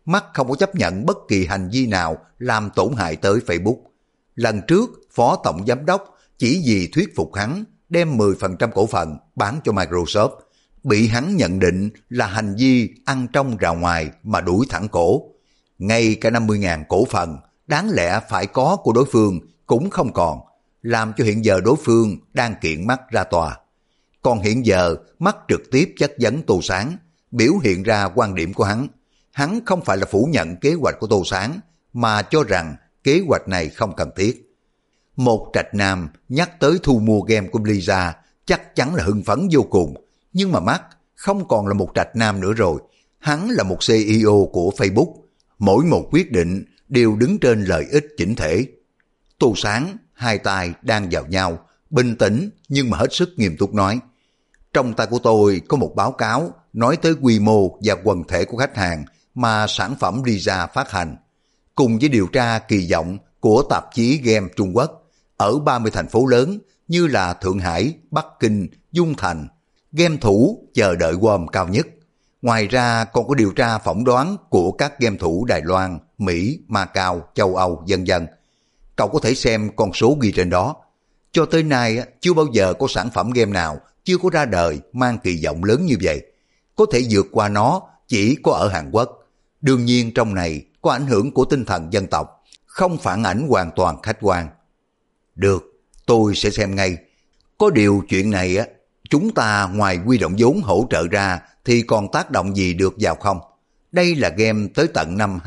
Mắt không có chấp nhận bất kỳ hành vi nào làm tổn hại tới Facebook. Lần trước, Phó Tổng Giám đốc chỉ vì thuyết phục hắn đem 10% cổ phần bán cho Microsoft, bị hắn nhận định là hành vi ăn trong rào ngoài mà đuổi thẳng cổ. Ngay cả 50.000 cổ phần đáng lẽ phải có của đối phương cũng không còn, làm cho hiện giờ đối phương đang kiện Mắt ra tòa. Còn hiện giờ Mắt trực tiếp chất vấn Tô Sáng, biểu hiện ra quan điểm của hắn. Hắn không phải là phủ nhận kế hoạch của Tô Sáng, mà cho rằng kế hoạch này không cần thiết. Một Trạch Nam nhắc tới thu mua game của Blizzard chắc chắn là hưng phấn vô cùng, nhưng mà Mắt không còn là một Trạch Nam nữa rồi. Hắn là một CEO của Facebook, mỗi một quyết định đều đứng trên lợi ích chỉnh thể. Tô Sáng hai tay đang vào nhau, bình tĩnh nhưng mà hết sức nghiêm túc nói: trong tay của tôi có một báo cáo nói tới quy mô và quần thể của khách hàng mà sản phẩm Blizzard phát hành, cùng với điều tra kỳ vọng của tạp chí game Trung Quốc ở 30 thành phố lớn như là Thượng Hải, Bắc Kinh, Dung Thành. Game thủ chờ đợi WOM cao nhất. Ngoài ra còn có điều tra phỏng đoán của các game thủ Đài Loan, Mỹ, Macau, châu Âu, vân vân. Cậu có thể xem con số ghi trên đó. Cho tới nay chưa bao giờ có sản phẩm game nào chưa có ra đời mang kỳ vọng lớn như vậy. Có thể vượt qua nó chỉ có ở Hàn Quốc. Đương nhiên trong này có ảnh hưởng của tinh thần dân tộc, không phản ảnh hoàn toàn khách quan. Được, tôi sẽ xem ngay. Có điều chuyện này chúng ta ngoài huy động vốn hỗ trợ ra thì còn tác động gì được vào không? Đây là game tới tận năm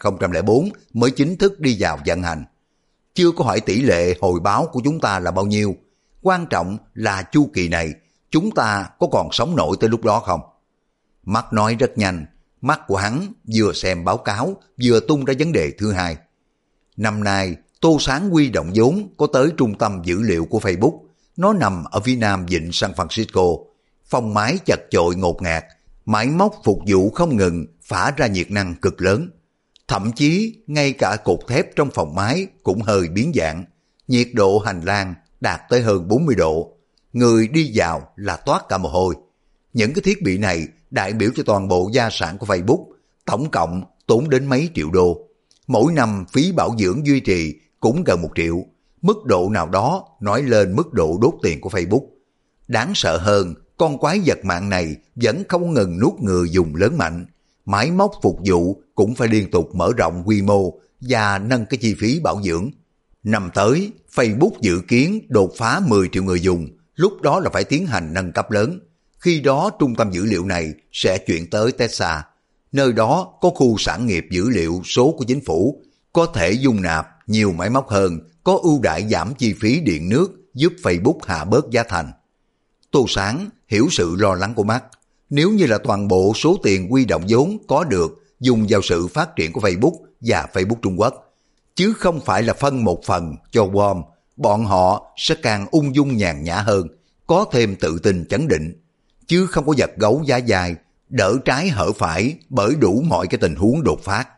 2004 mới chính thức đi vào vận hành. Chưa có hỏi tỷ lệ hồi báo của chúng ta là bao nhiêu. Quan trọng là chu kỳ này chúng ta có còn sống nổi tới lúc đó không? Mắt nói rất nhanh, mắt của hắn vừa xem báo cáo vừa tung ra vấn đề thứ hai. Năm nay Tô Sáng huy động vốn có tới trung tâm dữ liệu của Facebook. Nó nằm ở phía nam vịnh San Francisco. Phòng máy chật chội ngột ngạt, máy móc phục vụ không ngừng phả ra nhiệt năng cực lớn. Thậm chí ngay cả cột thép trong phòng máy cũng hơi biến dạng. Nhiệt độ hành lang đạt tới hơn 40 độ. Người đi vào là toát cả mồ hôi. Những cái thiết bị này đại biểu cho toàn bộ gia sản của Facebook, tổng cộng tốn đến mấy triệu đô. Mỗi năm phí bảo dưỡng duy trì cũng gần 1 triệu. Mức độ nào đó nói lên mức độ đốt tiền của Facebook. Đáng sợ hơn, con quái vật mạng này vẫn không ngừng nuốt người dùng lớn mạnh. Máy móc phục vụ cũng phải liên tục mở rộng quy mô và nâng cái chi phí bảo dưỡng. Năm tới, Facebook dự kiến đột phá 10 triệu người dùng, lúc đó là phải tiến hành nâng cấp lớn. Khi đó trung tâm dữ liệu này sẽ chuyển tới Texas. Nơi đó có khu sản nghiệp dữ liệu số của chính phủ, có thể dung nạp nhiều máy móc hơn, có ưu đãi giảm chi phí điện nước giúp Facebook hạ bớt giá thành. Tô Sáng hiểu sự lo lắng của Mắt. Nếu như là toàn bộ số tiền huy động vốn có được dùng vào sự phát triển của Facebook và Facebook Trung Quốc, chứ không phải là phân một phần cho WOM, bọn họ sẽ càng ung dung nhàn nhã hơn, có thêm tự tin chấn định, chứ không có giật gấu giá dài, đỡ trái hở phải bởi đủ mọi cái tình huống đột phát.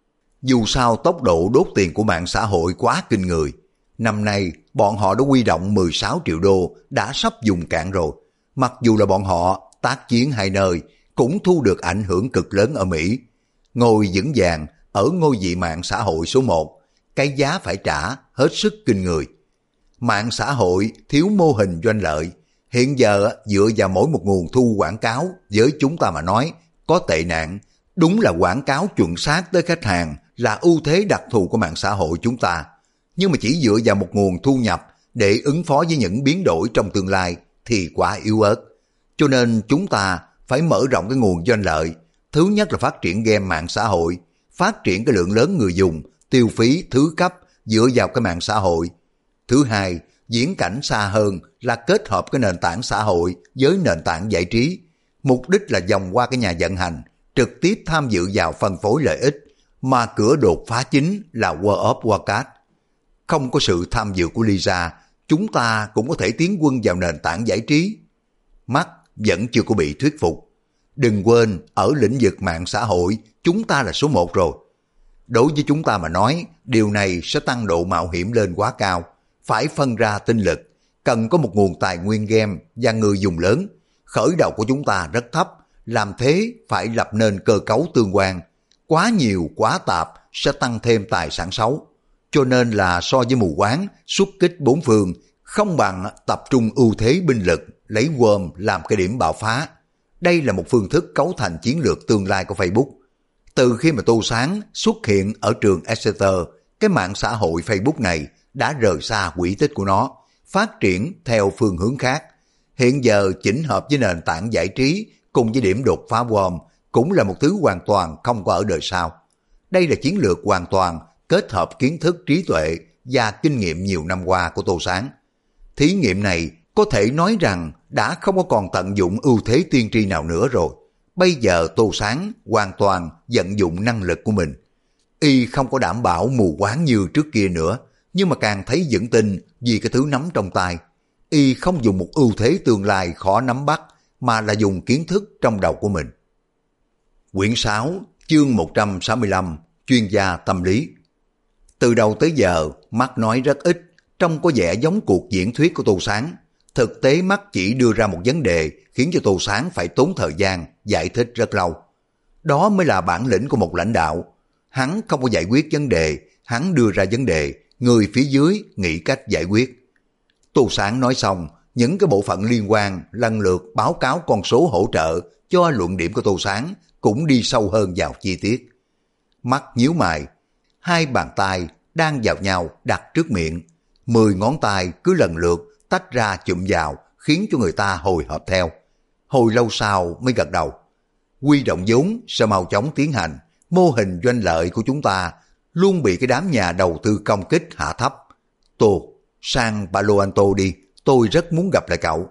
Dù sao tốc độ đốt tiền của mạng xã hội quá kinh người. Năm nay bọn họ đã huy động 16 triệu đô đã sắp dùng cạn rồi. Mặc dù là bọn họ tác chiến hai nơi cũng thu được ảnh hưởng cực lớn ở Mỹ. Ngồi vững vàng ở ngôi vị mạng xã hội số 1, cái giá phải trả hết sức kinh người. Mạng xã hội thiếu mô hình doanh lợi. Hiện giờ dựa vào mỗi một nguồn thu quảng cáo với chúng ta mà nói có tệ nạn. Đúng là quảng cáo chuẩn xác tới khách hàng là ưu thế đặc thù của mạng xã hội chúng ta. Nhưng mà chỉ dựa vào một nguồn thu nhập để ứng phó với những biến đổi trong tương lai thì quá yếu ớt. Cho nên chúng ta phải mở rộng cái nguồn doanh lợi. Thứ nhất là phát triển game mạng xã hội, phát triển cái lượng lớn người dùng, tiêu phí thứ cấp dựa vào cái mạng xã hội. Thứ hai, diễn cảnh xa hơn là kết hợp cái nền tảng xã hội với nền tảng giải trí. Mục đích là vòng qua cái nhà vận hành, trực tiếp tham dự vào phân phối lợi ích, mà cửa đột phá chính là World of Warcraft. Không có sự tham dự của Lisa, chúng ta cũng có thể tiến quân vào nền tảng giải trí. Mắt vẫn chưa có bị thuyết phục. Đừng quên, ở lĩnh vực mạng xã hội, chúng ta là số 1 rồi. Đối với chúng ta mà nói, điều này sẽ tăng độ mạo hiểm lên quá cao. Phải phân ra tinh lực, cần có một nguồn tài nguyên game và người dùng lớn. Khởi đầu của chúng ta rất thấp, làm thế phải lập nên cơ cấu tương quan. Quá nhiều quá tạp sẽ tăng thêm tài sản xấu. Cho nên là so với mù quáng, xuất kích bốn phương, không bằng tập trung ưu thế binh lực, lấy Worm làm cái điểm bạo phá. Đây là một phương thức cấu thành chiến lược tương lai của Facebook. Từ khi mà Tô Sáng xuất hiện ở trường Exeter, cái mạng xã hội Facebook này đã rời xa quỹ tích của nó, phát triển theo phương hướng khác. Hiện giờ chỉnh hợp với nền tảng giải trí cùng với điểm đột phá Worm cũng là một thứ hoàn toàn không có ở đời sau. Đây là chiến lược hoàn toàn kết hợp kiến thức trí tuệ và kinh nghiệm nhiều năm qua của Tô Sáng. Thí nghiệm này có thể nói rằng đã không có còn tận dụng ưu thế tiên tri nào nữa rồi. Bây giờ Tô Sáng hoàn toàn vận dụng năng lực của mình. Y không có đảm bảo mù quáng như trước kia nữa, nhưng mà càng thấy vững tin vì cái thứ nắm trong tay. Y không dùng một ưu thế tương lai khó nắm bắt, mà là dùng kiến thức trong đầu của mình. Quyển 6, chương 165, chuyên gia tâm lý. Từ đầu tới giờ, Mắt nói rất ít, trông có vẻ giống cuộc diễn thuyết của Tô Sáng. Thực tế Mắt chỉ đưa ra một vấn đề khiến cho Tô Sáng phải tốn thời gian giải thích rất lâu. Đó mới là bản lĩnh của một lãnh đạo. Hắn không có giải quyết vấn đề, hắn đưa ra vấn đề, người phía dưới nghĩ cách giải quyết. Tô Sáng nói xong, những cái bộ phận liên quan lần lượt báo cáo con số hỗ trợ cho luận điểm của Tô Sáng cũng đi sâu hơn vào chi tiết. Mắt nhíu mày, hai bàn tay đang vào nhau đặt trước miệng, 10 ngón tay cứ lần lượt tách ra chụm vào khiến cho người ta hồi hộp theo. Hồi lâu sau mới gật đầu. Huy động vốn sẽ mau chóng tiến hành, mô hình doanh lợi của chúng ta luôn bị cái đám nhà đầu tư công kích hạ thấp. Tô, sang Palo Alto đi, tôi rất muốn gặp lại cậu.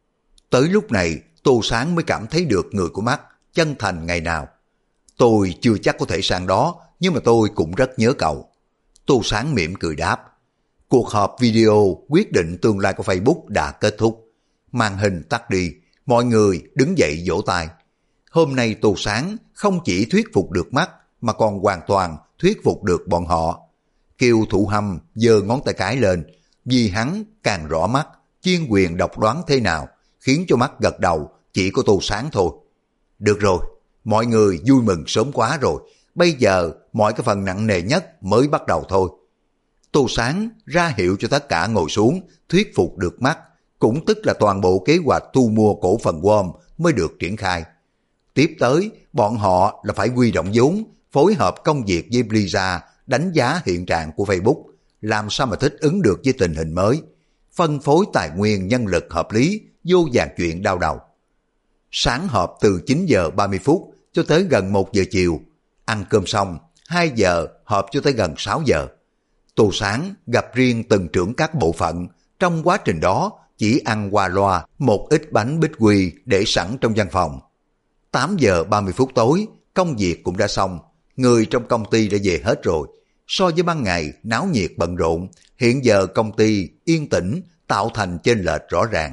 Tới lúc này Tô Sáng mới cảm thấy được người của Mắt chân thành ngày nào. Tôi chưa chắc có thể sang đó, nhưng mà tôi cũng rất nhớ cậu. Tô Sáng mỉm cười đáp. Cuộc họp video quyết định tương lai của Facebook đã kết thúc. Màn hình tắt đi, mọi người đứng dậy vỗ tay. Hôm nay Tô Sáng không chỉ thuyết phục được Mắt, mà còn hoàn toàn thuyết phục được bọn họ. Kiều Thụ Hâm giơ ngón tay cái lên, vì hắn càng rõ Mắt chuyên quyền độc đoán thế nào, khiến cho Mắt gật đầu chỉ có Tô Sáng thôi. Được rồi, mọi người vui mừng sớm quá rồi, bây giờ mọi cái phần nặng nề nhất mới bắt đầu thôi. Tô Sáng ra hiệu cho tất cả ngồi xuống, thuyết phục được Mắt, cũng tức là toàn bộ kế hoạch thu mua cổ phần Worm mới được triển khai. Tiếp tới, bọn họ là phải huy động vốn, phối hợp công việc với Blizzard, đánh giá hiện trạng của Facebook, làm sao mà thích ứng được với tình hình mới, phân phối tài nguyên nhân lực hợp lý, vô vàn chuyện đau đầu. Sáng họp từ 9 giờ 30 phút cho tới gần 1 giờ chiều, ăn cơm xong, 2 giờ họp cho tới gần 6 giờ. Tô Sáng gặp riêng từng trưởng các bộ phận, trong quá trình đó chỉ ăn qua loa một ít bánh bích quy để sẵn trong văn phòng. 8 giờ 30 phút tối, công việc cũng đã xong, người trong công ty đã về hết rồi. So với ban ngày náo nhiệt bận rộn, hiện giờ công ty yên tĩnh tạo thành chênh lệch rõ ràng.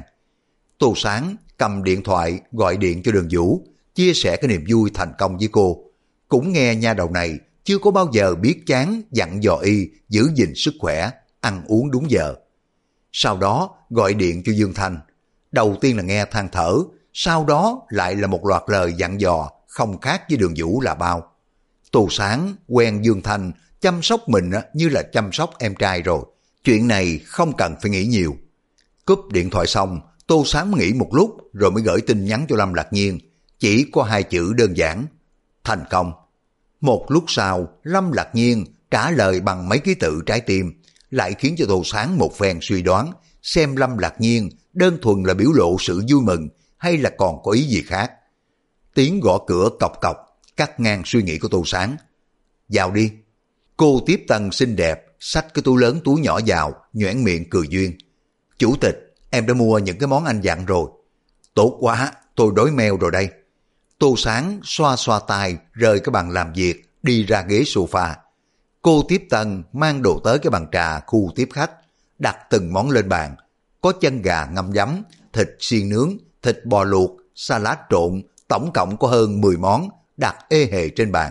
Tô Sáng cầm điện thoại gọi điện cho Đường Vũ, chia sẻ cái niềm vui thành công với cô. Cũng nghe nha đầu này chưa có bao giờ biết chán dặn dò y giữ gìn sức khỏe, ăn uống đúng giờ. Sau đó gọi điện cho Dương Thanh. Đầu tiên là nghe than thở, sau đó lại là một loạt lời dặn dò không khác với Đường Vũ là bao. Tô Sáng quen Dương Thanh chăm sóc mình như là chăm sóc em trai rồi. Chuyện này không cần phải nghĩ nhiều. Cúp điện thoại xong, Tô Sáng nghĩ một lúc rồi mới gửi tin nhắn cho Lâm Lạc Nhiên. Chỉ có 2 chữ đơn giản: thành công. Một lúc sau, Lâm Lạc Nhiên trả lời bằng mấy ký tự trái tim, lại khiến cho Tô Sáng một phen suy đoán xem Lâm Lạc Nhiên đơn thuần là biểu lộ sự vui mừng hay là còn có ý gì khác. Tiếng gõ cửa cộc cộc cắt ngang suy nghĩ của Tô Sáng. Vào đi. Cô tiếp tân xinh đẹp xách cái túi lớn túi nhỏ vào, nhoẻn miệng cười duyên. Chủ tịch, em đã mua những cái món anh dặn rồi. Tốt quá, tôi đói meo rồi đây. Tô Sáng xoa xoa tay rời cái bàn làm việc, đi ra ghế sofa. Cô tiếp tân mang đồ tới cái bàn trà khu tiếp khách, đặt từng món lên bàn. Có chân gà ngâm giấm, thịt xiên nướng, thịt bò luộc, salad trộn, tổng cộng có hơn 10 món đặt ê hề trên bàn.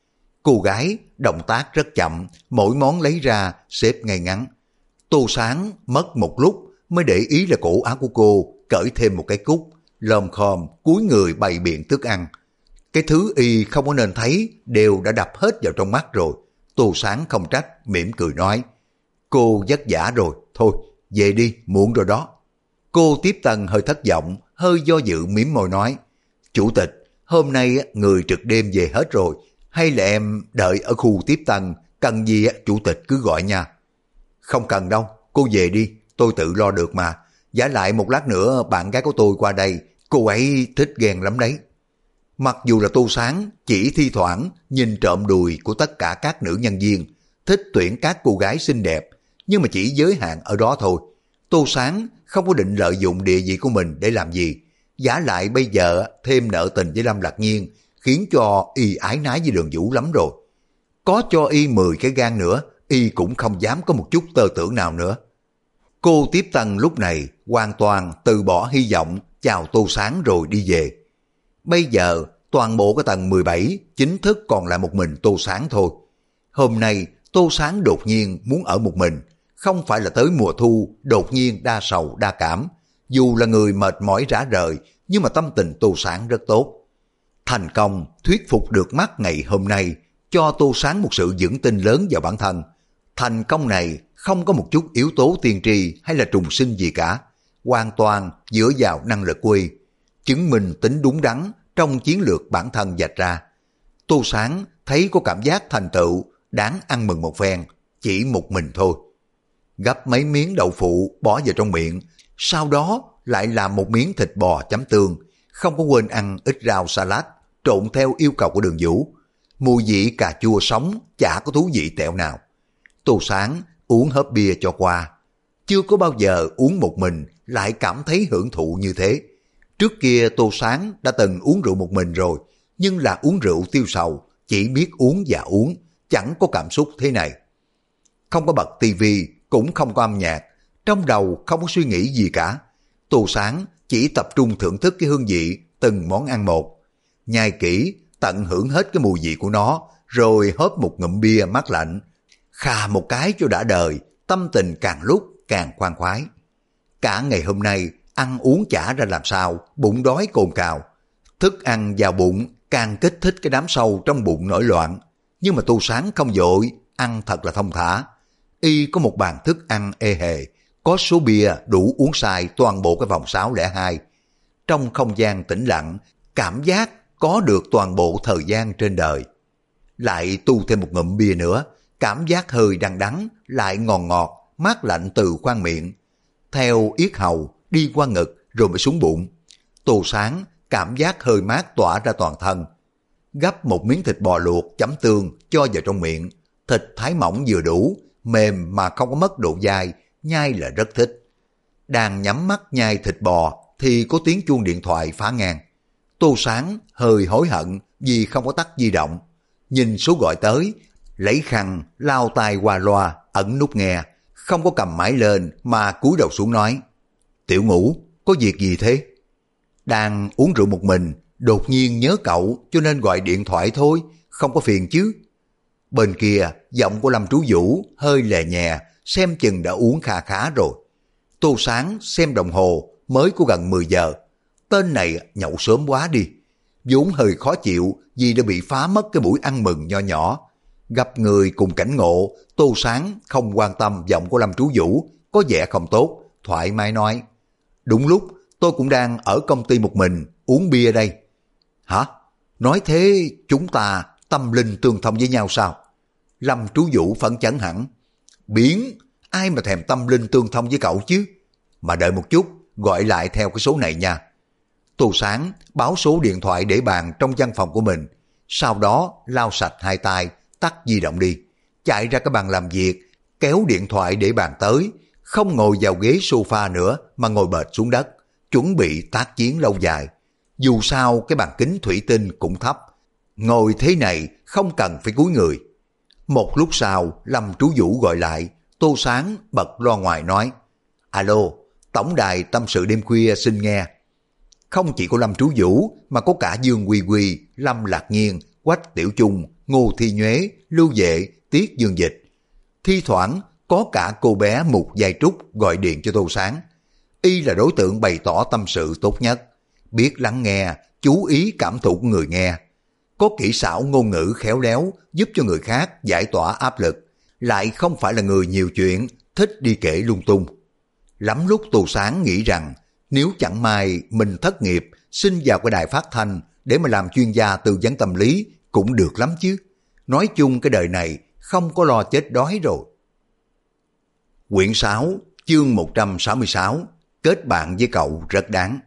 Cô gái động tác rất chậm, mỗi món lấy ra xếp ngay ngắn. Tô Sáng mất một lúc mới để ý là cổ áo của cô cởi thêm một cái cúc, lồm khòm cúi người bày biện thức ăn. Cái thứ y không có nên thấy đều đã đập hết vào trong mắt rồi. Tô Sáng không trách, mỉm cười nói, cô vất vả rồi, thôi, về đi, muộn rồi đó. Cô Tiếp Tân hơi thất vọng, hơi do dự mím môi nói, chủ tịch, hôm nay người trực đêm về hết rồi, hay là em đợi ở khu Tiếp Tân, cần gì chủ tịch cứ gọi nha. Không cần đâu, cô về đi, tôi tự lo được mà. Giả lại một lát nữa bạn gái của tôi qua đây, cô ấy thích ghen lắm đấy. Mặc dù là Tô Sáng chỉ thi thoảng nhìn trộm đùi của tất cả các nữ nhân viên, thích tuyển các cô gái xinh đẹp, nhưng mà chỉ giới hạn ở đó thôi. Tô Sáng không có định lợi dụng địa vị của mình để làm gì. Giả lại bây giờ thêm nợ tình với Lâm Lạc Nhiên, khiến cho y ái nái với Đường Vũ lắm rồi. Có cho y 10 cái gan nữa, y cũng không dám có một chút tơ tưởng nào nữa. Cô Tiếp Tân lúc này hoàn toàn từ bỏ hy vọng, chào Tô Sáng rồi đi về. Bây giờ toàn bộ cái tầng 17 chính thức còn lại một mình Tô Sáng thôi. Hôm nay Tô Sáng đột nhiên muốn ở một mình, không phải là tới mùa thu đột nhiên đa sầu đa cảm. Dù là người mệt mỏi rã rời, nhưng mà tâm tình Tô Sáng rất tốt. Thành công thuyết phục được mắt ngày hôm nay, cho Tô Sáng một sự vững tin lớn vào bản thân. Thành công này không có một chút yếu tố tiên tri hay là trùng sinh gì cả, hoàn toàn dựa vào năng lực của y, chứng minh tính đúng đắn trong chiến lược bản thân vạch ra. Tô Sáng thấy có cảm giác thành tựu, đáng ăn mừng một phen, chỉ một mình thôi. Gắp mấy miếng đậu phụ bỏ vào trong miệng, sau đó lại làm một miếng thịt bò chấm tương, không có quên ăn ít rau salad, trộn theo yêu cầu của Đường Vũ. Mùi vị cà chua sống chả có thú vị tẹo nào. Tô Sáng uống hớp bia cho qua. Chưa có bao giờ uống một mình lại cảm thấy hưởng thụ như thế. Trước kia Tô Sáng đã từng uống rượu một mình rồi, nhưng là uống rượu tiêu sầu, chỉ biết uống và uống, chẳng có cảm xúc thế này. Không có bật tivi, cũng không có âm nhạc, trong đầu không có suy nghĩ gì cả. Tô Sáng chỉ tập trung thưởng thức cái hương vị từng món ăn một, nhai kỹ, tận hưởng hết cái mùi vị của nó, rồi hớp một ngụm bia mát lạnh, khà một cái cho đã đời, tâm tình càng lúc càng khoan khoái. Cả ngày hôm nay ăn uống chả ra làm sao, bụng đói cồn cào. Thức ăn vào bụng càng kích thích cái đám sâu trong bụng nổi loạn. Nhưng mà Tô Sáng không vội, ăn thật là thông thả. Y có một bàn thức ăn ê hề, có số bia đủ uống xài toàn bộ cái vòng 602. Trong không gian tĩnh lặng, cảm giác có được toàn bộ thời gian trên đời. Lại tu thêm một ngụm bia nữa, cảm giác hơi đắng đắng, lại ngọt ngọt, mát lạnh từ khoang miệng. Theo yết hầu, đi qua ngực rồi mới xuống bụng. Tô Sáng cảm giác hơi mát tỏa ra toàn thân. Gắp một miếng thịt bò luộc chấm tương cho vào trong miệng. Thịt thái mỏng vừa đủ, mềm mà không có mất độ dai, nhai là rất thích. Đang nhắm mắt nhai thịt bò thì có tiếng chuông điện thoại phá ngang. Tô Sáng hơi hối hận vì không có tắt di động. Nhìn số gọi tới, lấy khăn lao tay qua loa ẩn nút nghe, không có cầm máy lên mà cúi đầu xuống nói, Tiểu Ngũ, có việc gì thế? Đang uống rượu một mình, đột nhiên nhớ cậu cho nên gọi điện thoại thôi, không có phiền chứ. Bên kia giọng của Lâm Trú Vũ hơi lè nhẹ, xem chừng đã uống kha khá rồi. Tô Sáng xem đồng hồ mới có gần 10 giờ. Tên này nhậu sớm quá đi. Vốn hơi khó chịu vì đã bị phá mất cái buổi ăn mừng nho nhỏ. Gặp người cùng cảnh ngộ, Tô Sáng không quan tâm giọng của Lâm Trú Vũ có vẻ không tốt, thoải mái nói, đúng lúc tôi cũng đang ở công ty một mình uống bia đây. Hả? Nói thế chúng ta tâm linh tương thông với nhau sao? Lâm Trú Vũ phấn chấn hẳn. Biến, ai mà thèm tâm linh tương thông với cậu chứ? Mà đợi một chút, gọi lại theo cái số này nha. Tô Sáng báo số điện thoại để bàn trong văn phòng của mình, sau đó lau sạch hai tay, tắt di động đi, chạy ra cái bàn làm việc, kéo điện thoại để bàn tới, không ngồi vào ghế sofa nữa mà ngồi bệt xuống đất, chuẩn bị tác chiến lâu dài. Dù sao cái bàn kính thủy tinh cũng thấp, ngồi thế này không cần phải cúi người. Một lúc sau Lâm Trú Vũ gọi lại, Tô Sáng bật loa ngoài nói, alo, tổng đài tâm sự đêm khuya xin nghe. Không chỉ có Lâm Trú Vũ mà có cả Dương Quy Quy, Lâm Lạc Nhiên, Quách Tiểu Trung, Ngô Thi Nhuế, Lưu Vệ, Tiết Dương Dịch. Thi thoảng có cả cô bé Mục Giai Trúc gọi điện cho Tô Sáng. Y là đối tượng bày tỏ tâm sự tốt nhất, biết lắng nghe, chú ý cảm thụ của người nghe. có kỹ xảo ngôn ngữ khéo léo giúp cho người khác giải tỏa áp lực, lại không phải là người nhiều chuyện, thích đi kể lung tung. Lắm lúc Tô Sáng nghĩ rằng nếu chẳng may mình thất nghiệp, xin vào cái đài phát thanh để mà làm chuyên gia tư vấn tâm lý cũng được lắm chứ. Nói chung cái đời này không có lo chết đói rồi. Quyển 6, chương 166, kết bạn với cậu rất đáng.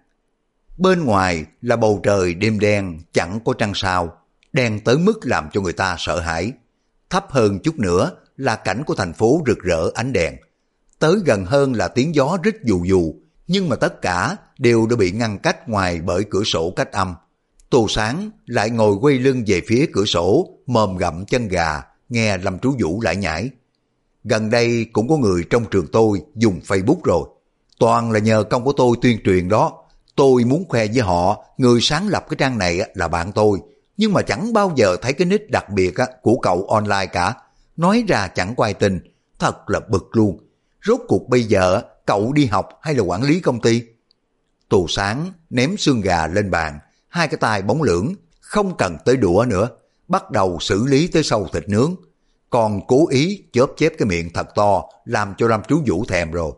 Bên ngoài là bầu trời đêm đen, chẳng có trăng sao, đen tới mức làm cho người ta sợ hãi. Thấp hơn chút nữa là cảnh của thành phố rực rỡ ánh đèn. Tới gần hơn là tiếng gió rít dù dù, nhưng mà tất cả đều đã bị ngăn cách ngoài bởi cửa sổ cách âm. Tô Sáng lại ngồi quay lưng về phía cửa sổ, mồm gặm chân gà, nghe Lâm Trú Vũ lại nhảy. Gần đây cũng có người trong trường tôi dùng Facebook rồi. Toàn là nhờ công của tôi tuyên truyền đó. Tôi muốn khoe với họ, người sáng lập cái trang này là bạn tôi, nhưng mà chẳng bao giờ thấy cái nick đặc biệt của cậu online cả. Nói ra chẳng có ai tin, thật là bực luôn. Rốt cuộc bây giờ cậu đi học hay là quản lý công ty? Tô Sáng ném xương gà lên bàn, hai cái tay bóng lưỡng, không cần tới đũa nữa, bắt đầu xử lý tới sâu thịt nướng. Còn cố ý chớp chép cái miệng thật to, làm cho Lâm Trú Vũ thèm rồi.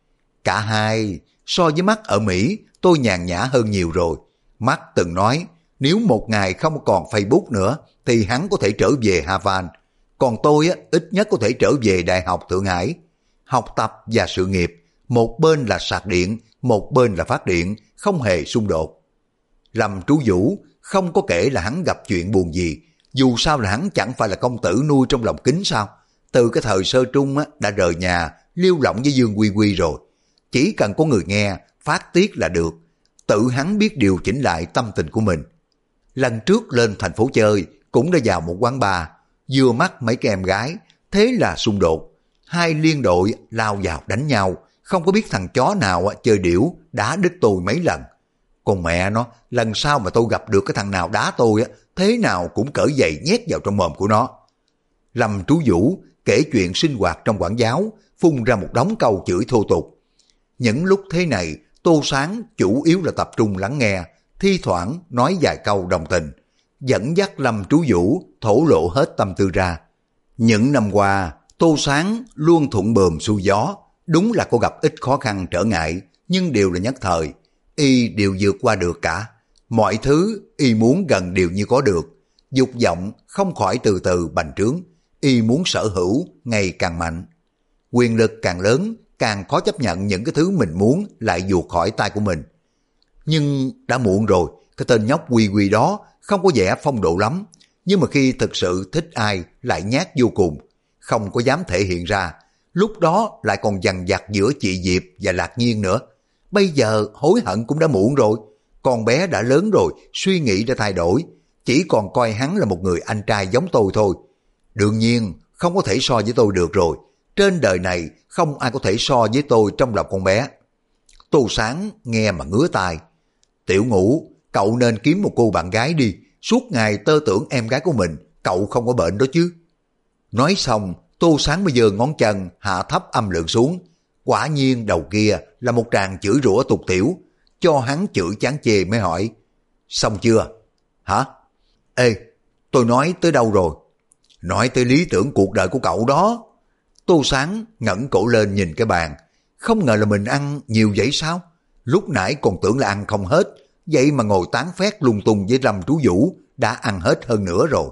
Cả hai, so với Mắt ở Mỹ, tôi nhàn nhã hơn nhiều rồi. Mắt từng nói, nếu một ngày không còn Facebook nữa, thì hắn có thể trở về Havana. Còn tôi ít nhất có thể trở về Đại học Thượng Hải. Học tập và sự nghiệp, một bên là sạc điện, một bên là phát điện, không hề xung đột. Lâm Trú Vũ không có kể là hắn gặp chuyện buồn gì, dù sao là hắn chẳng phải là công tử nuôi trong lòng kính sao. Từ cái thời sơ trung đã rời nhà, liêu lỏng với Dương Quy Quy rồi. Chỉ cần có người nghe, phát tiết là được. Tự hắn biết điều chỉnh lại tâm tình của mình. Lần trước lên thành phố chơi, cũng đã vào một quán bar, vừa mắt mấy cái em gái, thế là xung đột. Hai liên đội lao vào đánh nhau, không có biết thằng chó nào chơi điểu, đá đít tôi mấy lần. Còn mẹ nó, lần sau mà tôi gặp được cái thằng nào đá tôi thế nào cũng cởi giày nhét vào trong mồm của nó. Lâm Trú Vũ kể chuyện sinh hoạt trong quản giáo, phun ra một đống câu chửi thô tục. Những lúc thế này, Tô Sáng chủ yếu là tập trung lắng nghe, thi thoảng nói vài câu đồng tình, dẫn dắt Lâm Trú Vũ thổ lộ hết tâm tư ra. Những năm qua, Tô Sáng luôn thuận buồm xuôi gió, đúng là có gặp ít khó khăn trở ngại, nhưng đều là nhất thời. Y đều vượt qua được cả. Mọi thứ y muốn gần đều như có được. Dục vọng không khỏi từ từ bành trướng. Y muốn sở hữu ngày càng mạnh. Quyền lực càng lớn, càng khó chấp nhận những cái thứ mình muốn lại vụt khỏi tay của mình. Nhưng đã muộn rồi, cái tên nhóc Quy Quy đó không có vẻ phong độ lắm. Nhưng mà khi thực sự thích ai lại nhát vô cùng, không có dám thể hiện ra. Lúc đó lại còn dằn vặt giữa chị Diệp và Lạc Nhiên nữa. Bây giờ hối hận cũng đã muộn rồi. Con bé đã lớn rồi, suy nghĩ đã thay đổi. Chỉ còn coi hắn là một người anh trai giống tôi thôi. Đương nhiên không có thể so với tôi được rồi. Trên đời này không ai có thể so với tôi trong lòng con bé. Tô Sáng nghe mà ngứa tai. Tiểu Ngũ, cậu nên kiếm một cô bạn gái đi. Suốt ngày tơ tưởng em gái của mình, cậu không có bệnh đó chứ. Nói xong, Tô Sáng mới giơ ngón chân hạ thấp âm lượng xuống. Quả nhiên đầu kia là một tràng chửi rủa tục tiểu, cho hắn chửi chán chê mới hỏi. Xong chưa? Hả? Ê, tôi nói tới đâu rồi? Nói tới lý tưởng cuộc đời của cậu đó. Tô Sáng ngẩng cổ lên nhìn cái bàn. Không ngờ là mình ăn nhiều vậy sao? Lúc nãy còn tưởng là ăn không hết, vậy mà ngồi tán phét lung tung với Lâm Trú Vũ đã ăn hết hơn nữa rồi.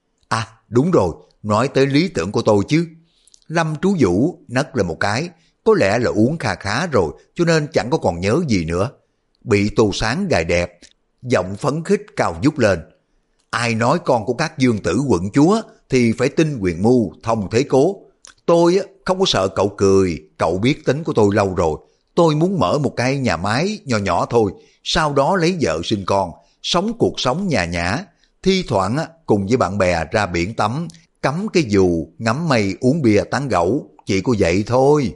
À đúng rồi, nói tới lý tưởng của tôi chứ. Lâm Trú Vũ nấc lên một cái, có lẽ là uống kha khá rồi cho nên chẳng có còn nhớ gì nữa. Bị Tô Sáng gài đẹp, giọng phấn khích cao vút lên. Ai nói con của các dương tử quận chúa thì phải tin quyền mưu, thông thế cố. Tôi không có sợ cậu cười, cậu biết tính của tôi lâu rồi. Tôi muốn mở một cái nhà máy nhỏ nhỏ thôi, sau đó lấy vợ sinh con, sống cuộc sống nhàn nhã. Thi thoảng cùng với bạn bè ra biển tắm, cắm cái dù, ngắm mây uống bia tán gẫu, chỉ có vậy thôi.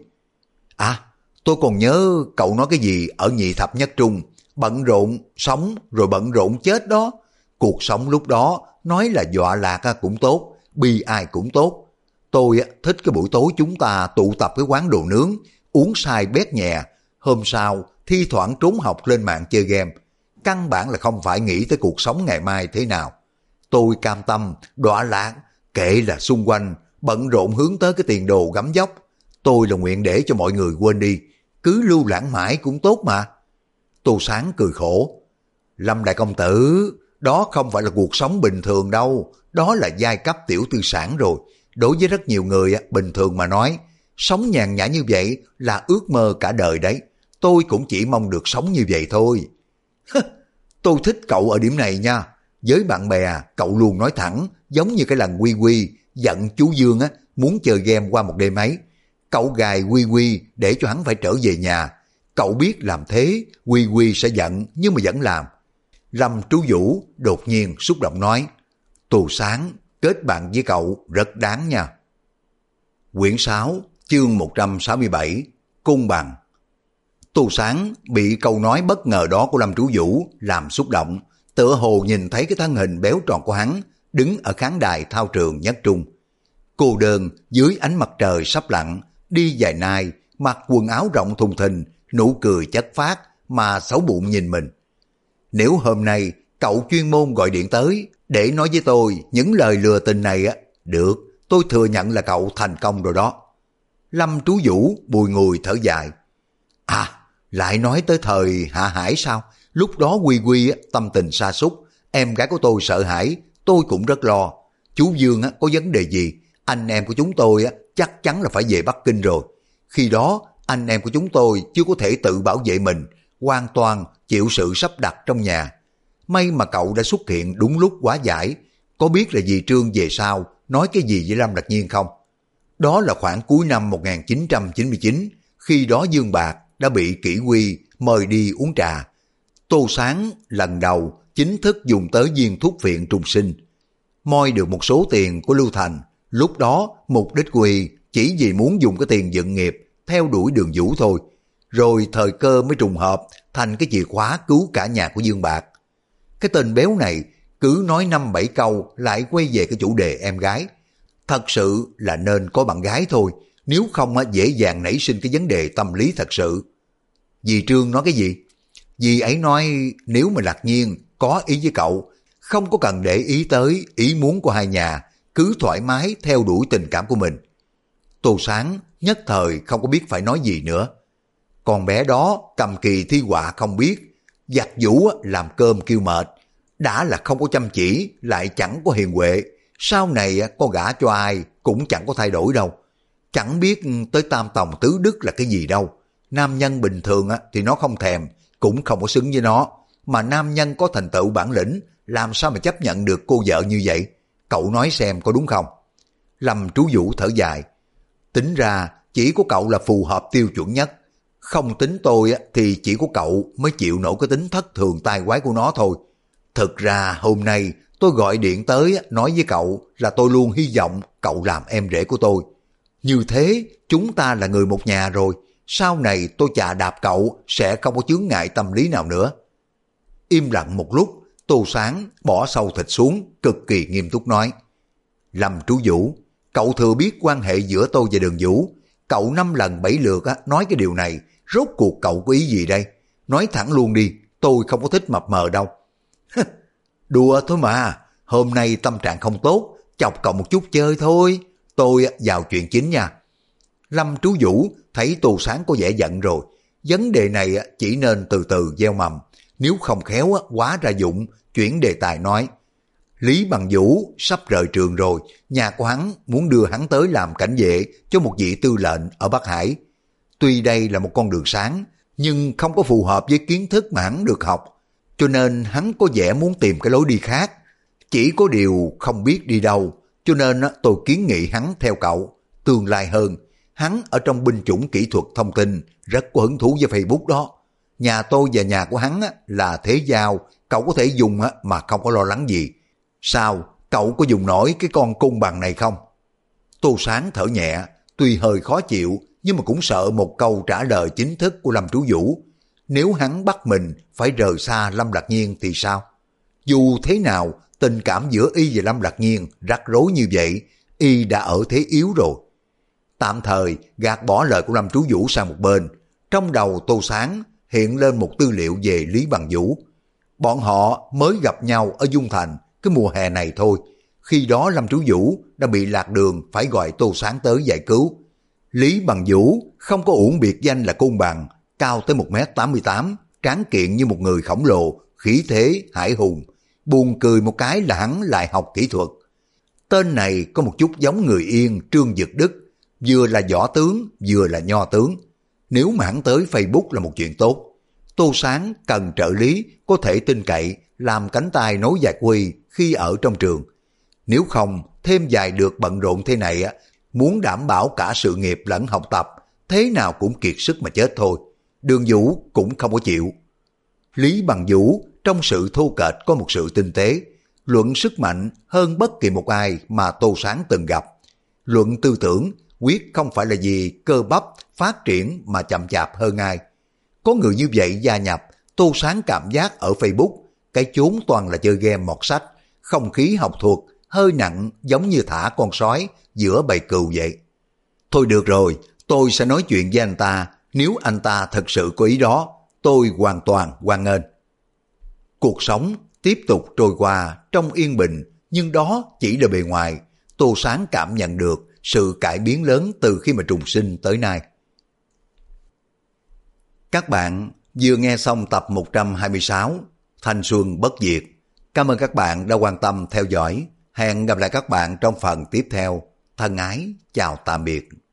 À, tôi còn nhớ cậu nói cái gì ở nhị thập nhất trung, bận rộn sống rồi bận rộn chết đó. Cuộc sống lúc đó nói là dọa lạc cũng tốt, bi ai cũng tốt. Tôi thích cái buổi tối chúng ta tụ tập cái quán đồ nướng, uống say bét nhẹ, hôm sau thi thoảng trốn học lên mạng chơi game. Căn bản là không phải nghĩ tới cuộc sống ngày mai thế nào. Tôi cam tâm, đọa lạc, kệ là xung quanh, bận rộn hướng tới cái tiền đồ gấm dốc. Tôi là nguyện để cho mọi người quên đi, cứ lưu lãng mãi cũng tốt mà. Tô Sáng cười khổ. Lâm đại công tử, đó không phải là cuộc sống bình thường đâu, đó là giai cấp tiểu tư sản rồi. Đối với rất nhiều người bình thường mà nói, sống nhàn nhã như vậy là ước mơ cả đời đấy. Tôi cũng chỉ mong được sống như vậy thôi. Tôi thích cậu ở điểm này nha. Với bạn bè, cậu luôn nói thẳng, giống như cái lần Quy Quy giận chú Dương muốn chơi game qua một đêm ấy. Cậu gài Quy Quy để cho hắn phải trở về nhà. Cậu biết làm thế, Quy Quy sẽ giận nhưng mà vẫn làm. Lâm Trú Vũ đột nhiên xúc động nói, Tô Sáng, kết bạn với cậu rất đáng nha. Quyển 6, chương 167, Cung bằng. Tô Sáng bị câu nói bất ngờ đó của Lâm Trú Vũ làm xúc động, tựa hồ nhìn thấy cái thân hình béo tròn của hắn đứng ở khán đài thao trường nhất trung. Cô đơn dưới ánh mặt trời sắp lặn, đi dài nai, mặc quần áo rộng thùng thình, nụ cười chất phác mà xấu bụng nhìn mình. Nếu hôm nay cậu chuyên môn gọi điện tới để nói với tôi những lời lừa tình này được, tôi thừa nhận là cậu thành công rồi đó. Lâm Trú Vũ bùi ngùi thở dài. À, lại nói tới thời Hạ Hải sao? Lúc đó Quy Quy tâm tình sa sút, em gái của tôi sợ hãi, tôi cũng rất lo. Chú Dương có vấn đề gì, anh em của chúng tôi chắc chắn là phải về Bắc Kinh rồi. Khi đó anh em của chúng tôi chưa có thể tự bảo vệ mình, hoàn toàn chịu sự sắp đặt trong nhà. May mà cậu đã xuất hiện đúng lúc hóa giải. Có biết là dì Trương về sau nói cái gì với Lâm Lạc Nhiên không? Đó là khoảng cuối năm 1999, khi đó Dương Bạc đã bị Kỷ Quy mời đi uống trà. Tô Sáng lần đầu chính thức dùng tới viên thuốc viện trùng sinh. Moi được một số tiền của Lưu Thành, lúc đó mục đích Quy chỉ vì muốn dùng cái tiền dựng nghiệp theo đuổi Đường Vũ thôi. Rồi thời cơ mới trùng hợp thành cái chìa khóa cứu cả nhà của Dương Bạc. Cái tên béo này cứ nói 5-7 câu lại quay về cái chủ đề em gái. Thật sự là nên có bạn gái thôi, nếu không dễ dàng nảy sinh cái vấn đề tâm lý thật sự. Dì Trương nói cái gì? Dì ấy nói nếu mà Lạc Nhiên có ý với cậu, không có cần để ý tới ý muốn của hai nhà, cứ thoải mái theo đuổi tình cảm của mình. Tô Sáng nhất thời không có biết phải nói gì nữa. Con bé đó cầm kỳ thi họa không biết, giặt giũ làm cơm kêu mệt, đã là không có chăm chỉ lại chẳng có hiền huệ, sau này có gả cho ai cũng chẳng có thay đổi đâu. Chẳng biết tới tam tòng tứ đức là cái gì đâu. Nam nhân bình thường thì nó không thèm, cũng không có xứng với nó, mà nam nhân có thành tựu bản lĩnh làm sao mà chấp nhận được cô vợ như vậy? Cậu nói xem có đúng không? Lâm Trú Vũ thở dài. Tính ra chỉ có cậu là phù hợp tiêu chuẩn nhất. Không tính tôi thì chỉ có cậu mới chịu nổi cái tính thất thường tai quái của nó thôi. Thực ra hôm nay tôi gọi điện tới nói với cậu là tôi luôn hy vọng cậu làm em rể của tôi. Như thế chúng ta là người một nhà rồi, sau này tôi chà đạp cậu sẽ không có chướng ngại tâm lý nào nữa. Im lặng một lúc, Tô Sáng bỏ sâu thịt xuống, cực kỳ nghiêm túc nói. Lâm Trú Vũ, cậu thừa biết quan hệ giữa tôi và Đường Vũ. Cậu 5 lần 7 lượt nói cái điều này, rốt cuộc cậu có ý gì đây? Nói thẳng luôn đi, tôi không có thích mập mờ đâu. Đùa thôi mà, hôm nay tâm trạng không tốt, chọc cậu một chút chơi thôi. Tôi vào chuyện chính nha. Lâm Trú Vũ thấy Tô Sáng có vẻ giận rồi. Vấn đề này chỉ nên từ từ gieo mầm. Nếu không khéo quá ra dụng, chuyển đề tài nói. Lý Bằng Vũ sắp rời trường rồi, nhà của hắn muốn đưa hắn tới làm cảnh vệ cho một vị tư lệnh ở Bắc Hải. Tuy đây là một con đường sáng, nhưng không có phù hợp với kiến thức mà hắn được học, cho nên hắn có vẻ muốn tìm cái lối đi khác. Chỉ có điều không biết đi đâu, cho nên tôi kiến nghị hắn theo cậu. Tương lai hơn, hắn ở trong binh chủng kỹ thuật thông tin rất có hứng thú với Facebook đó. Nhà tôi và nhà của hắn là thế giao, cậu có thể dùng mà không có lo lắng gì. Sao, cậu có dùng nổi cái con cung bằng này không? Tô Sáng thở nhẹ, tuy hơi khó chịu, nhưng mà cũng sợ một câu trả lời chính thức của Lâm Trú Vũ. Nếu hắn bắt mình phải rời xa Lâm Lạc Nhiên thì sao? Dù thế nào, tình cảm giữa y và Lâm Lạc Nhiên rắc rối như vậy, y đã ở thế yếu rồi. Tạm thời gạt bỏ lời của Lâm Trú Vũ sang một bên, trong đầu Tô Sáng hiện lên một tư liệu về Lý Bằng Vũ. Bọn họ mới gặp nhau ở Dung Thành, cái mùa hè này thôi. Khi đó Lâm Trú Vũ đã bị lạc đường phải gọi Tô Sáng tới giải cứu. Lý Bằng Vũ không có uổng biệt danh là Côn Bằng, cao tới 1m88, tráng kiện như một người khổng lồ, khí thế hải hùng. Buồn cười một cái là hắn lại học kỹ thuật. Tên này có một chút giống người Yên Trương Dực Đức, vừa là võ tướng vừa là nho tướng. Nếu mà hắn tới Facebook là một chuyện tốt. Tô Sáng cần trợ lý có thể tin cậy làm cánh tay nối dài quy khi ở trong trường. Nếu không thêm vài được bận rộn thế này á, muốn đảm bảo cả sự nghiệp lẫn học tập, thế nào cũng kiệt sức mà chết thôi. Đường Vũ cũng không có chịu. Lý Bằng Vũ trong sự thô kệch có một sự tinh tế, luận sức mạnh hơn bất kỳ một ai mà Tô Sáng từng gặp. Luận tư tưởng quyết không phải là gì cơ bắp phát triển mà chậm chạp hơn ai. Có người như vậy gia nhập, Tô Sáng cảm giác ở Facebook cái chốn toàn là chơi game mọt sách, không khí học thuật hơi nặng giống như thả con sói giữa bầy cừu vậy. Thôi được rồi, tôi sẽ nói chuyện với anh ta, nếu anh ta thật sự có ý đó, tôi hoàn toàn hoan nghênh. Cuộc sống tiếp tục trôi qua trong yên bình, nhưng đó chỉ là bề ngoài. Tô Sáng cảm nhận được sự cải biến lớn từ khi mà trùng sinh tới nay. Các bạn vừa nghe xong tập 126 Thanh Xuân Bất Diệt. Cảm ơn các bạn đã quan tâm theo dõi. Hẹn gặp lại các bạn trong phần tiếp theo. Thân ái, chào tạm biệt.